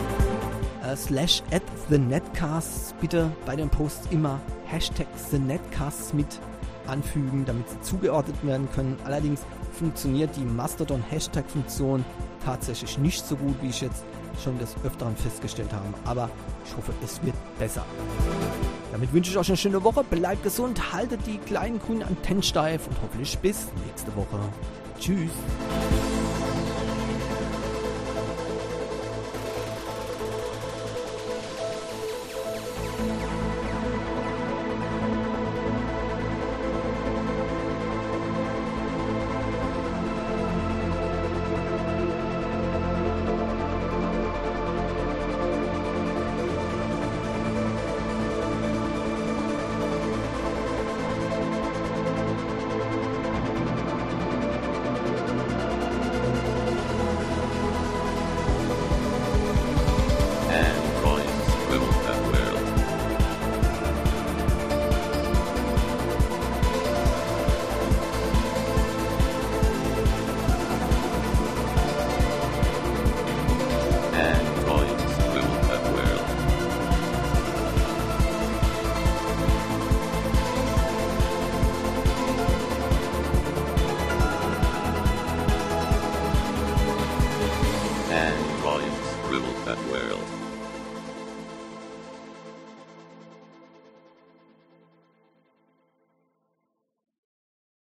/@thenetcasts. Bitte bei den Posts immer #thenetcasts mit anfügen, damit sie zugeordnet werden können. Allerdings funktioniert die Mastodon-Hashtag-Funktion tatsächlich nicht so gut, wie ich jetzt schon des Öfteren festgestellt habe. Aber ich hoffe, es wird besser. Damit wünsche ich euch eine schöne Woche. Bleibt gesund, haltet die kleinen grünen Antennen steif und hoffentlich bis nächste Woche. Tschüss.